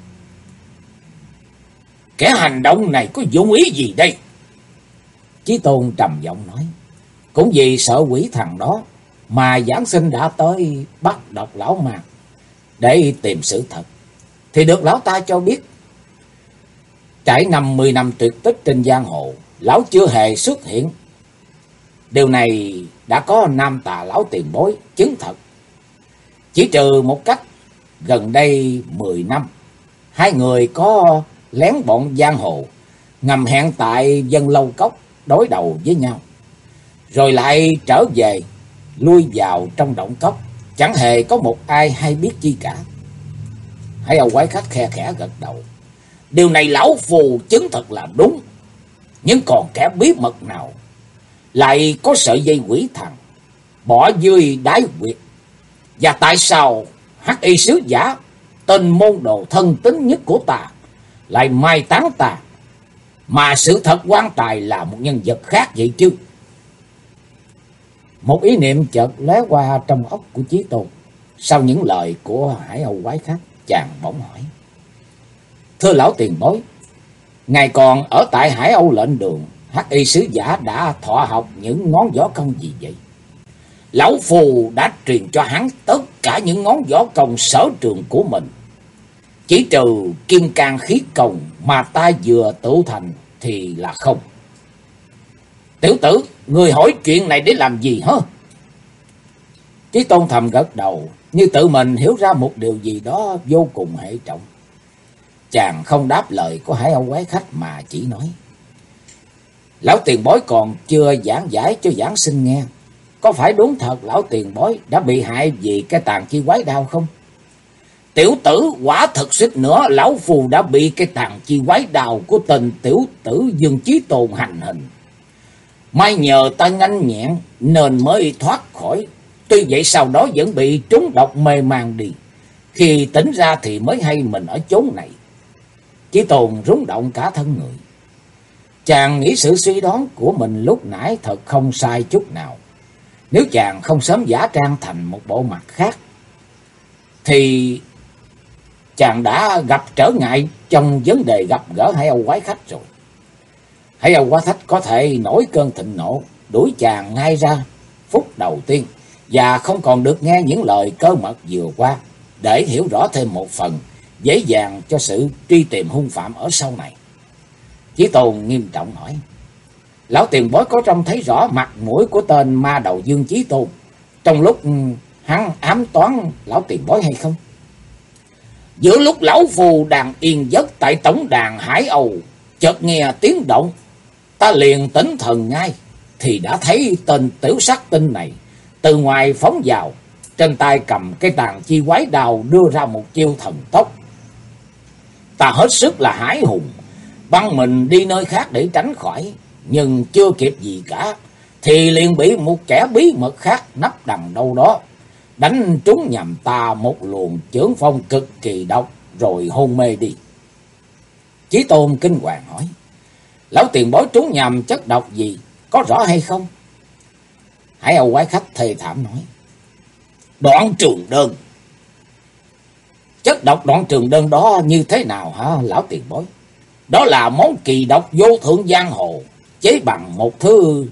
Kẻ hành động này có dụng ý gì đây? Chí Tôn trầm giọng nói. Cũng vì sợ quỷ thần đó mà Giáng Sinh đã tới Bắc Độc lão mà để tìm sự thật. Thì được lão ta cho biết, trải 50 năm tuyệt tích trên giang hồ, lão chưa hề xuất hiện. Điều này đã có Nam Tà lão tiền bối chứng thật. Chỉ trừ một cách gần đây 10 năm, hai người có lén bọn giang hồ ngầm hẹn tại Vân Lâu Cốc đối đầu với nhau, rồi lại trở về lui vào trong động cốc, chẳng hề có một ai hay biết chi cả. Hải Âu quái khách khe khẽ gật đầu. Điều này lão phù chứng thật là đúng, nhưng còn kẻ bí mật nào lại có sợi dây quỷ thần bỏ dưới đáy quyệt? Và tại sao Hắc Y sứ giả, tên môn đồ thân tín nhất của ta, lại mai táng ta, mà sự thật quan tài là một nhân vật khác vậy chứ? Một ý niệm chợt lóe qua trong óc của Chí Tôn. Sau những lời của Hải Âu quái khách, chàng bỗng hỏi. Thưa lão tiền bối, ngài còn ở tại Hải Âu lệnh đường Hắc y sứ giả đã thọ học những ngón võ công gì vậy? Lão phù đã truyền cho hắn tất cả những ngón võ công sở trường của mình. Chỉ trừ kim cang khí công mà ta vừa tự thành thì là không. Tiểu tử, người hỏi chuyện này để làm gì hả? Chí Tôn thầm gật đầu, như tự mình hiểu ra một điều gì đó vô cùng hệ trọng. Chàng không đáp lời của Hải Âu quái khách mà chỉ nói: Lão tiền bối còn chưa giảng giải cho giảng sinh nghe. Có phải đúng thật lão tiền bối đã bị hại vì cái tàn chi quái đao không? Tiểu tử, quả thật suýt nữa lão phù đã bị cái tàn chi quái đao của tên tiểu tử Dương Chí Tôn hành hình. May nhờ ta nhanh nhẹn nên mới thoát khỏi. Tuy vậy sau đó vẫn bị trúng độc mê man đi. Khi tỉnh ra thì mới hay mình ở chốn này. Chí Tôn rúng động cả thân người. Chàng nghĩ sự suy đoán của mình lúc nãy thật không sai chút nào. Nếu chàng không sớm giả trang thành một bộ mặt khác thì chàng đã gặp trở ngại trong vấn đề gặp gỡ Hải Âu quái khách rồi. Hải Âu quái khách có thể nổi cơn thịnh nộ, đuổi chàng ngay ra phút đầu tiên, và không còn được nghe những lời cơ mật vừa qua. Để hiểu rõ thêm một phần, dễ dàng cho sự truy tìm hung phạm ở sau này. Chí Tôn nghiêm trọng hỏi: Lão tiền bối có trông thấy rõ mặt mũi của tên ma đầu Dương Chí Tôn trong lúc hắn ám toán lão tiền bối hay không? Giữa lúc lão phù đang yên giấc tại tổng đàn Hải Âu, chợt nghe tiếng động, ta liền tỉnh thần ngay, thì đã thấy tên tiểu sát tinh này từ ngoài phóng vào, trên tay cầm cái tàn chi quái đao đưa ra một chiêu thần tốc. Ta hết sức là hãi hùng, băng mình đi nơi khác để tránh khỏi, nhưng chưa kịp gì cả thì liền bị một kẻ bí mật khác nấp đằng đâu đó đánh trúng nhằm ta một luồng chưởng phong cực kỳ độc, rồi hôn mê đi. Chí Tôn kinh hoàng hỏi: Lão tiền bối trúng nhầm chất độc gì, có rõ hay không? Hải Âu quái khách thê thảm nói: Đoạn trường đơn. Chất độc đoạn trường đơn đó như thế nào hả lão tiền bối? Đó là món kỳ độc vô thượng giang hồ, chế bằng một thứ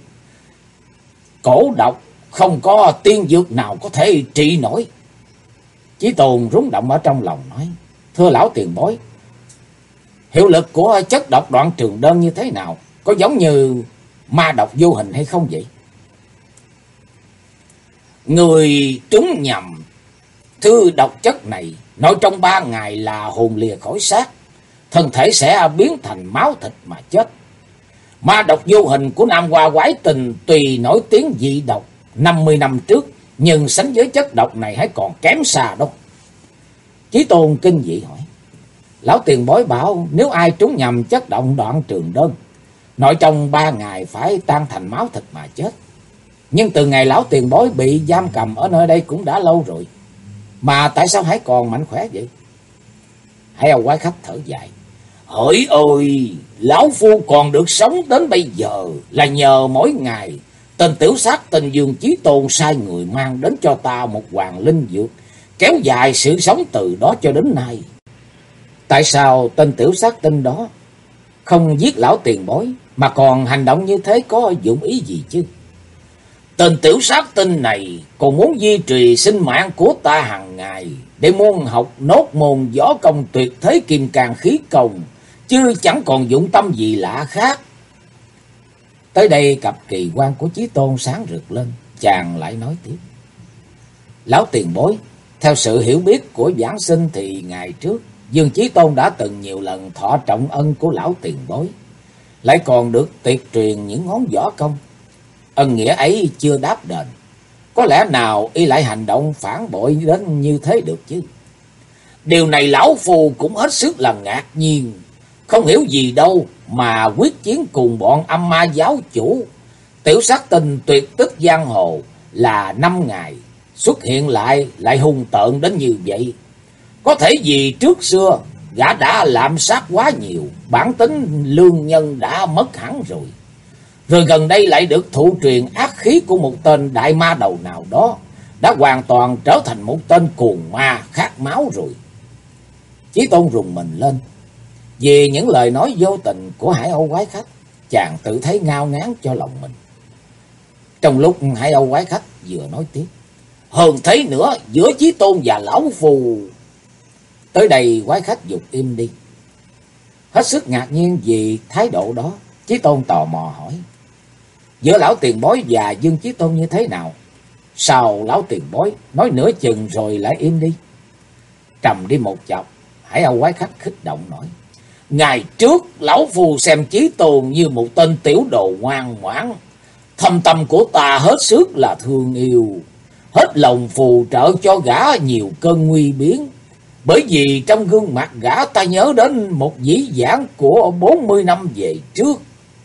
cổ độc không có tiên dược nào có thể trị nổi. Chí Tôn rúng động ở trong lòng nói: Thưa lão tiền bối, hiệu lực của chất độc đoạn trường đơn như thế nào? Có giống như ma độc vô hình hay không vậy? Người trúng nhầm thứ độc chất này, nói trong 3 ngày là hồn lìa khỏi xác, thân thể sẽ biến thành máu thịt mà chết. Ma độc vô hình của Nam Hoa quái tình tùy nổi tiếng dị độc 50 năm trước, nhưng sánh với chất độc này hãy còn kém xa đâu. Chí Tôn kinh dị hỏi: Lão tiền bối bảo nếu ai trúng nhầm chất độc đoạn trường đơn, nội trong 3 ngày phải tan thành máu thịt mà chết. Nhưng từ ngày lão tiền bối bị giam cầm ở nơi đây cũng đã lâu rồi, mà tại sao hãy còn mạnh khỏe vậy? Hải Âu quái khách thở dài: Hỡi ôi, lão phu còn được sống đến bây giờ là nhờ mỗi ngày tên tiểu sát tên Dương Chí Tôn sai người mang đến cho ta một hoàng linh dược, kéo dài sự sống từ đó cho đến nay. Tại sao tên tiểu sát tinh đó không giết lão tiền bối mà còn hành động như thế, có dụng ý gì chứ? Tên tiểu sát tinh này còn muốn duy trì sinh mạng của ta hàng ngày để môn học nốt môn võ công tuyệt thế kim cang khí công, chứ chẳng còn dụng tâm gì lạ khác. Tới đây cặp kỳ quan của Chí Tôn sáng rực lên, chàng lại nói tiếp: Lão tiền bối, theo sự hiểu biết của giảng sinh thì ngày trước Dương Chí Tôn đã từng nhiều lần thọ trọng ân của lão tiền bối, lại còn được tuyệt truyền những ngón võ công. Ân nghĩa ấy chưa đáp đền, có lẽ nào y lại hành động phản bội đến như thế được chứ? Điều này lão phù cũng hết sức là ngạc nhiên, không hiểu gì đâu mà quyết chiến cùng bọn âm ma giáo chủ tiểu sát tinh tuyệt tích giang hồ là 5 ngày, xuất hiện lại hung tợn đến như vậy. Có thể vì trước xưa gã đã lạm sát quá nhiều, bản tính lương nhân đã mất hẳn rồi. Rồi gần đây lại được thụ truyền ác khí của một tên đại ma đầu nào đó, đã hoàn toàn trở thành một tên cuồng ma khát máu rồi. Chí Tôn rùng mình lên vì những lời nói vô tình của Hải Âu quái khách. chàng tự thấy ngao ngán cho lòng mình. Trong lúc Hải Âu quái khách vừa nói tiếp: hơn thế nữa, giữa Chí Tôn và lão phù. Tới đây quái khách giục im đi. Hết sức ngạc nhiên vì thái độ đó, Chí Tôn tò mò hỏi: giữa lão tiền bối và Dương Chí Tôn như thế nào? Sao lão tiền bối nói nửa chừng rồi lại im đi? Trầm đi một chập, Hải Âu quái khách khích động nói: ngày trước lão phù xem Chí Tôn như một tên tiểu đồ ngoan ngoãn, thâm tâm của ta hết sức là thương yêu, hết lòng phù trợ cho gã nhiều cơn nguy biến. Bởi vì trong gương mặt gã ta nhớ đến một dĩ vãng của 40 năm về trước.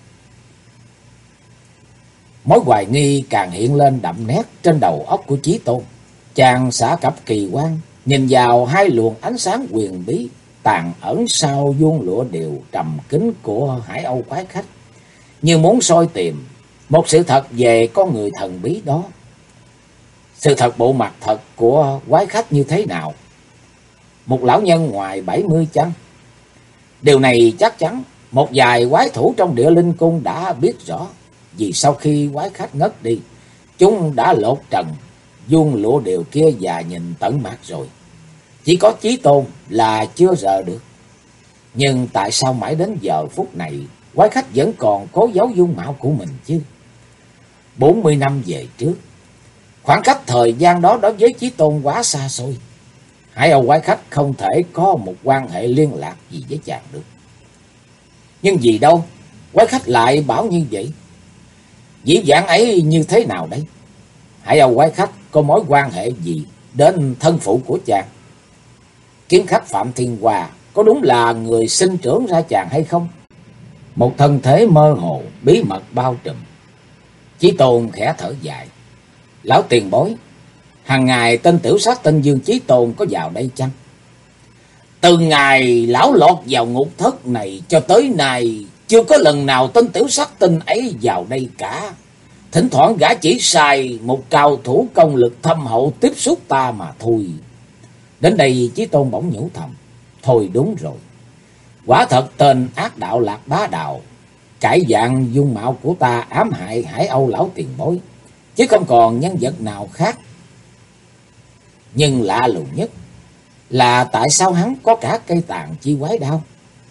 Mối hoài nghi càng hiện lên đậm nét trên đầu óc của Chí Tôn. Chàng xả cặp kỳ quan, nhìn vào hai luồng ánh sáng huyền bí tàn ẩn sau vuông lụa đều trầm kín của Hải Âu quái khách, như muốn soi tìm một sự thật về con người thần bí đó. Sự thật bộ mặt thật của quái khách như thế nào? Một lão nhân ngoài 70 chăng? Điều này chắc chắn một vài quái thủ trong Địa Linh Cung đã biết rõ, vì sau khi quái khách ngất đi, chúng đã lột trần vuông lụa đều kia và nhìn tận mắt rồi. Chỉ có Chí Tôn là chưa rờ được. Nhưng tại sao mãi đến giờ phút này quái khách vẫn còn cố giấu dung mạo của mình chứ? 40 năm về trước, khoảng cách thời gian đó đối với Chí Tôn quá xa xôi. Hải Âu quái khách không thể có một quan hệ liên lạc gì với chàng được. Nhưng vì đâu quái khách lại bảo như vậy? Dĩ vãng ấy như thế nào đấy? Hải Âu quái khách có mối quan hệ gì đến thân phụ của chàng? Kiếm khách Phạm Thiên Hòa có đúng là người sinh trưởng ra chàng hay không? Một thân thế mơ hồ, bí mật bao trùm. Chí Tôn khẽ thở dài: lão tiền bối, hàng ngày tên tiểu sát tinh Dương Chí Tôn có vào đây chăng? Từ ngày lão lọt vào ngục thất này cho tới nay, chưa có lần nào tên tiểu sát tinh ấy vào đây cả. Thỉnh thoảng gã chỉ sai một cao thủ công lực thâm hậu tiếp xúc ta mà thôi. Đến đây Chí Tôn bỗng nhủ thầm: thôi đúng rồi, quả thật tên ác đạo Lạc Bá Đạo cải dạng dung mạo của ta ám hại Hải Âu lão tiền bối, chứ không còn nhân vật nào khác. Nhưng lạ lùng nhất là tại sao hắn có cả cây tàn chi quái đao?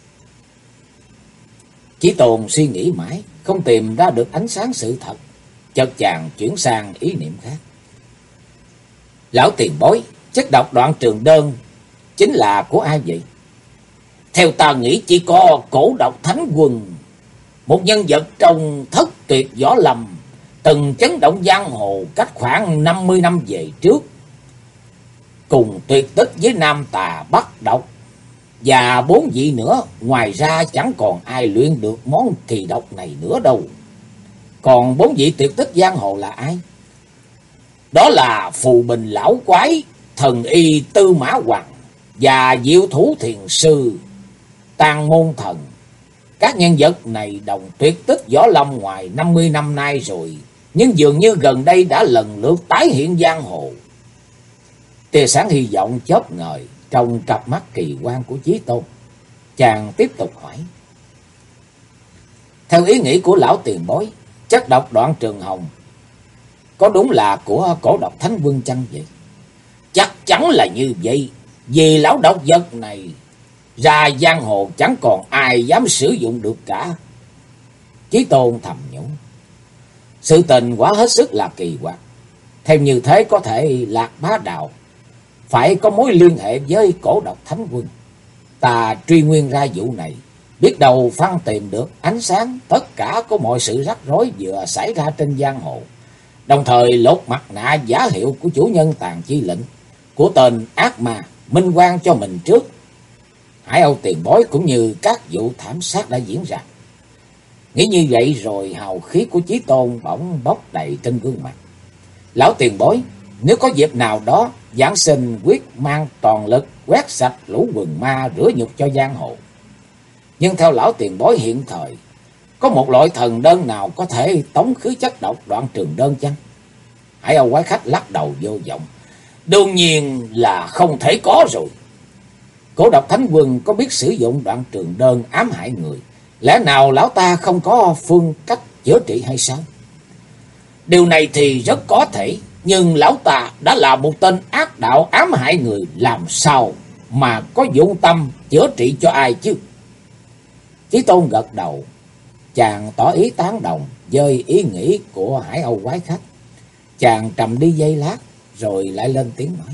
Chí Tôn suy nghĩ mãi không tìm ra được ánh sáng sự thật, chợt chàng chuyển sang ý niệm khác. Lão tiền bối, chất độc Đoạn Trường Đơn chính là của ai vậy? Theo ta nghĩ chỉ có Cổ Độc Thánh Quân, một nhân vật trong thất tuyệt võ lâm, từng chấn động giang hồ cách khoảng 50 năm về trước, cùng tuyệt tích với Nam Tà Bắc Độc và 4 vị nữa. Ngoài ra chẳng còn ai luyện được món kỳ độc này nữa đâu. Còn 4 vị tuyệt tích giang hồ là ai? Đó là Phù Bình Lão Quái, Thần Y Tư Mã Hoàng và Diệu Thủ Thiền Sư Tàn Môn Thần. Các nhân vật này đồng tuyệt tích võ lâm ngoài 50 năm nay rồi, nhưng dường như gần đây đã lần lượt tái hiện giang hồ. Tia sáng hy vọng chớp ngời trong cặp mắt kỳ quan của Chí Tôn. Chàng tiếp tục hỏi: theo ý nghĩ của lão tiền bối, chất độc Đoạn Trường Hồng có đúng là của Cổ Độc Thánh Quân chăng vậy? Chắc chắn là như vậy, vì lão độc vật này ra giang hồ chẳng còn ai dám sử dụng được cả. Chí Tôn thầm nhủ: sự tình quả hết sức là kỳ quặc. Theo như thế có thể Lạc Bá Đạo phải có mối liên hệ với Cổ Độc Thánh Quân. Ta truy nguyên ra vụ này, biết đâu phăng tìm được ánh sáng tất cả của mọi sự rắc rối vừa xảy ra trên giang hồ, đồng thời lột mặt nạ giả hiệu của chủ nhân Tàn Chi Lệnh, của tên ác ma minh oan cho mình trước. Hải Âu tiền bối cũng như các vụ thảm sát đã diễn ra. Nghĩ như vậy rồi hào khí của Chí Tôn bỗng bốc đầy trên gương mặt. Lão tiền bối, nếu có dịp nào đó, giảng sinh quyết mang toàn lực quét sạch lũ quần ma, rửa nhục cho giang hồ. Nhưng theo lão tiền bối hiện thời, có một loại thần đơn nào có thể tống khứ chất độc Đoạn Trường Đơn chăng? Hải Âu quái khách lắc đầu vô vọng: đương nhiên là không thể có rồi. Cổ Độc Thánh Quân có biết sử dụng Đoạn Trường Đơn ám hại người, Lẽ nào lão ta không có phương cách chữa trị hay sao? Điều này thì rất có thể, nhưng lão ta đã là một tên ác đạo ám hại người, làm sao mà có dụng tâm chữa trị cho ai chứ? Chí Tôn gật đầu, chàng tỏ ý tán đồng với ý nghĩ của Hải Âu quái khách. Chàng trầm đi giây lát rồi lại lên tiếng nói: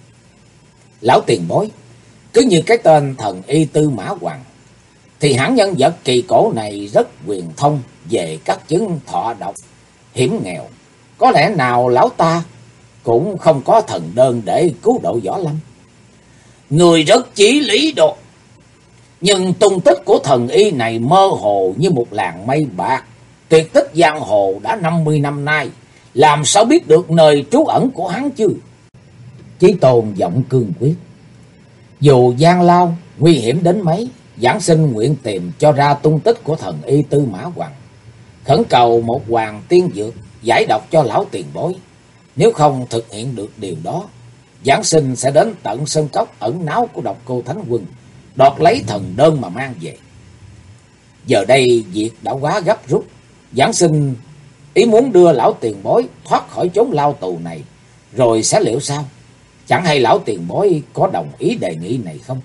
Lão tiền bối, cứ như cái tên thần y Tư Mã Hoàng thì hãng nhân vật kỳ cổ này rất huyền thông về các chứng thọ độc hiểm nghèo. Có lẽ nào lão ta cũng không có thần đơn để cứu độ Võ Lâm? Người rất chí lý đó, nhưng tung tích của thần y này mơ hồ như một làn mây bạc, tuyệt tích giang hồ đã 50 năm nay, làm sao biết được nơi trú ẩn của hắn chứ? Chí Tôn giọng cương quyết: Dù gian lao nguy hiểm đến mấy, giảng sinh nguyện tìm cho ra tung tích của thần y Tư Mã Hoàng, khẩn cầu một hoàng tiên dược giải độc cho lão tiền bối. Nếu không thực hiện được điều đó, giảng sinh sẽ đến tận sơn cốc ẩn náu của Độc Cô Thánh Quân, đoạt lấy thần đơn mà mang về. Giờ đây việc đã quá gấp rút, giảng sinh ý muốn đưa lão tiền bối thoát khỏi chốn lao tù này, rồi sẽ liệu sao? Chẳng hay lão tiền bối có đồng ý đề nghị này không?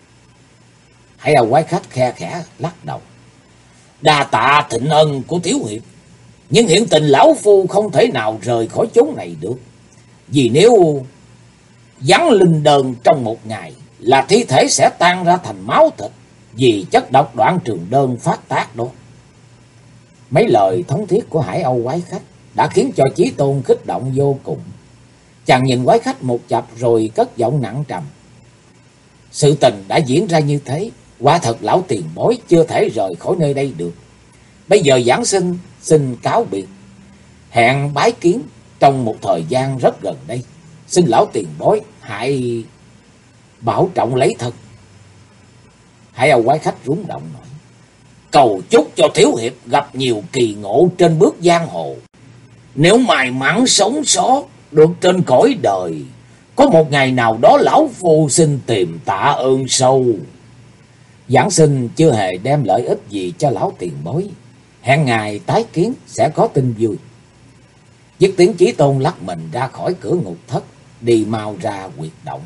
Hãy là quái khách khe khẽ lắc đầu: Đa tạ thịnh ân của thiếu hiệp, nhưng hiện tình lão phu không thể nào rời khỏi chốn này được. Vì nếu vắng linh đơn trong một ngày là thi thể sẽ tan ra thành máu thịt, vì chất độc đoạn trường đơn phát tác đó. Mấy lời thống thiết của Hải Âu quái khách đã khiến cho Chí Tôn kích động vô cùng. Chàng nhìn quái khách một chập rồi cất giọng nặng trầm: Sự tình đã diễn ra như thế, quả thật lão tiền bối chưa thể rời khỏi nơi đây được. Bây giờ giảng sinh xin cáo biệt, hẹn bái kiến trong một thời gian rất gần đây. Xin lão tiền bối hãy bảo trọng lấy thân. Hải Âu quái khách rúng động nói: Cầu chúc cho thiếu hiệp gặp nhiều kỳ ngộ trên bước giang hồ. Nếu may mắn sống sót được trên cõi đời, có một ngày nào đó lão phu xin tìm tạ ơn sâu. Giảng sinh chưa hề đem lợi ích gì cho lão tiền bối, hẹn ngày tái kiến sẽ có tin vui. Dứt tiếng, Chí Tôn lắc mình ra khỏi cửa ngục thất, đi mau ra huyệt động.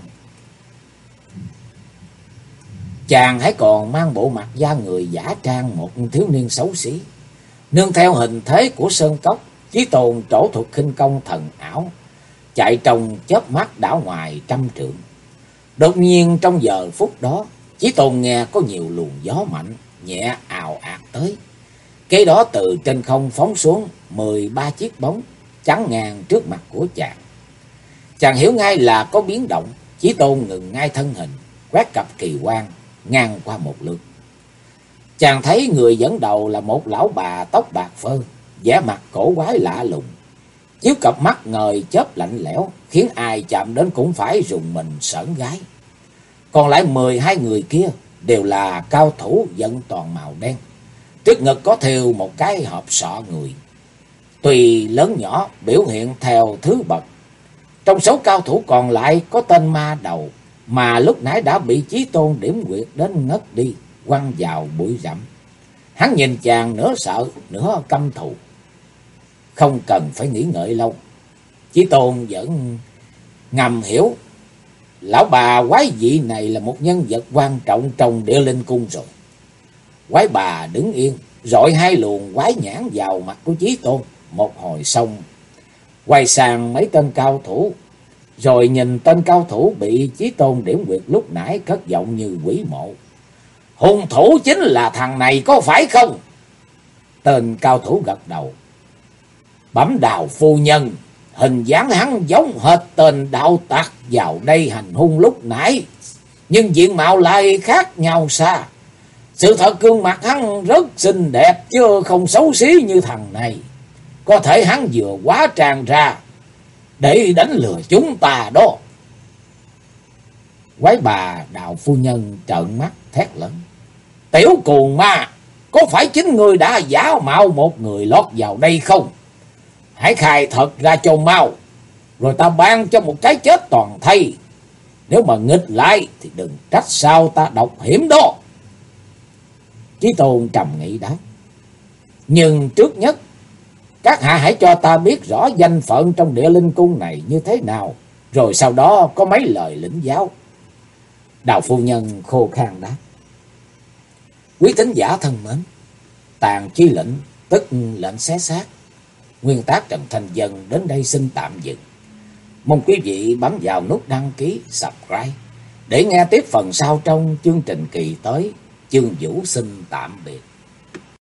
Chàng hãy còn mang bộ mặt da người giả trang một thiếu niên xấu xí. Nương theo hình thế của sơn cốc, Chí Tôn trổ thuật khinh công thần ảo, chạy trong chớp mắt đảo ngoài trăm trượng. Đột nhiên trong giờ phút đó, Chí Tôn nghe có nhiều luồng gió mạnh nhẹ ào ạt tới. Kế đó từ trên không phóng xuống 13 chiếc bóng chắn ngang trước mặt của chàng. Chàng hiểu ngay là có biến động. Chí Tôn ngừng ngay thân hình, quét cặp kỳ quan ngang qua một lượt. Chàng thấy người dẫn đầu là một lão bà tóc bạc phơ, vẻ mặt cổ quái lạ lùng, chiếu cặp mắt ngời chớp lạnh lẽo, khiến ai chạm đến cũng phải rùng mình sởn gáy. Còn lại 12 người kia đều là cao thủ vận toàn màu đen, trước ngực có thêu một cái hộp sọ người. Tùy lớn nhỏ biểu hiện theo thứ bậc. Trong số cao thủ còn lại có tên ma đầu mà lúc nãy đã bị Chí Tôn điểm huyệt đến ngất đi, quăng vào bụi rậm. Hắn nhìn chàng nửa sợ nửa căm thù. Không cần phải nghĩ ngợi lâu, Chí Tôn vẫn ngầm hiểu lão bà quái dị này là một nhân vật quan trọng trong Địa Linh Cung rồi. Quái bà đứng yên, rọi hai luồng quái nhãn vào mặt của Chí Tôn một hồi xong, quay sang mấy tên cao thủ, rồi nhìn tên cao thủ bị Chí Tôn điểm huyệt lúc nãy, cất giọng như quỷ mộ: Hung thủ chính là thằng này có phải không? Tên cao thủ gật đầu: Bẩm Đào phu nhân, hình dáng hắn giống hệt tên đạo tặc vào đây hành hung lúc nãy, nhưng diện mạo lại khác nhau xa. Sự thật gương mặt hắn rất xinh đẹp chứ không xấu xí như thằng này. Có thể hắn vừa quá tràn ra để đánh lừa chúng ta đó. Quái bà Đào phu nhân trợn mắt thét lớn: Tiểu cuồng ma, có phải chính ngươi đã giả mạo một người lót vào đây không? Hãy khai thật ra cho mau, rồi ta ban cho một cái chết toàn thây. Nếu mà nghịch lại thì đừng trách sao ta độc hiểm đó. Chí Tôn trầm nghĩ đáp: nhưng trước nhất, các hạ hãy cho ta biết rõ danh phận trong Địa Linh Cung này như thế nào, rồi sau đó có mấy lời lĩnh giáo. Đào phu nhân khô khan đáp: quý thính giả thân mến, tàn chi lệnh tức lệnh xé xác, nguyên tác Trần Thanh Dân đến đây xin tạm dừng. Mong quý vị bấm vào nút đăng ký, subscribe để nghe tiếp phần sau trong chương trình kỳ tới. Chương Vũ xin tạm biệt.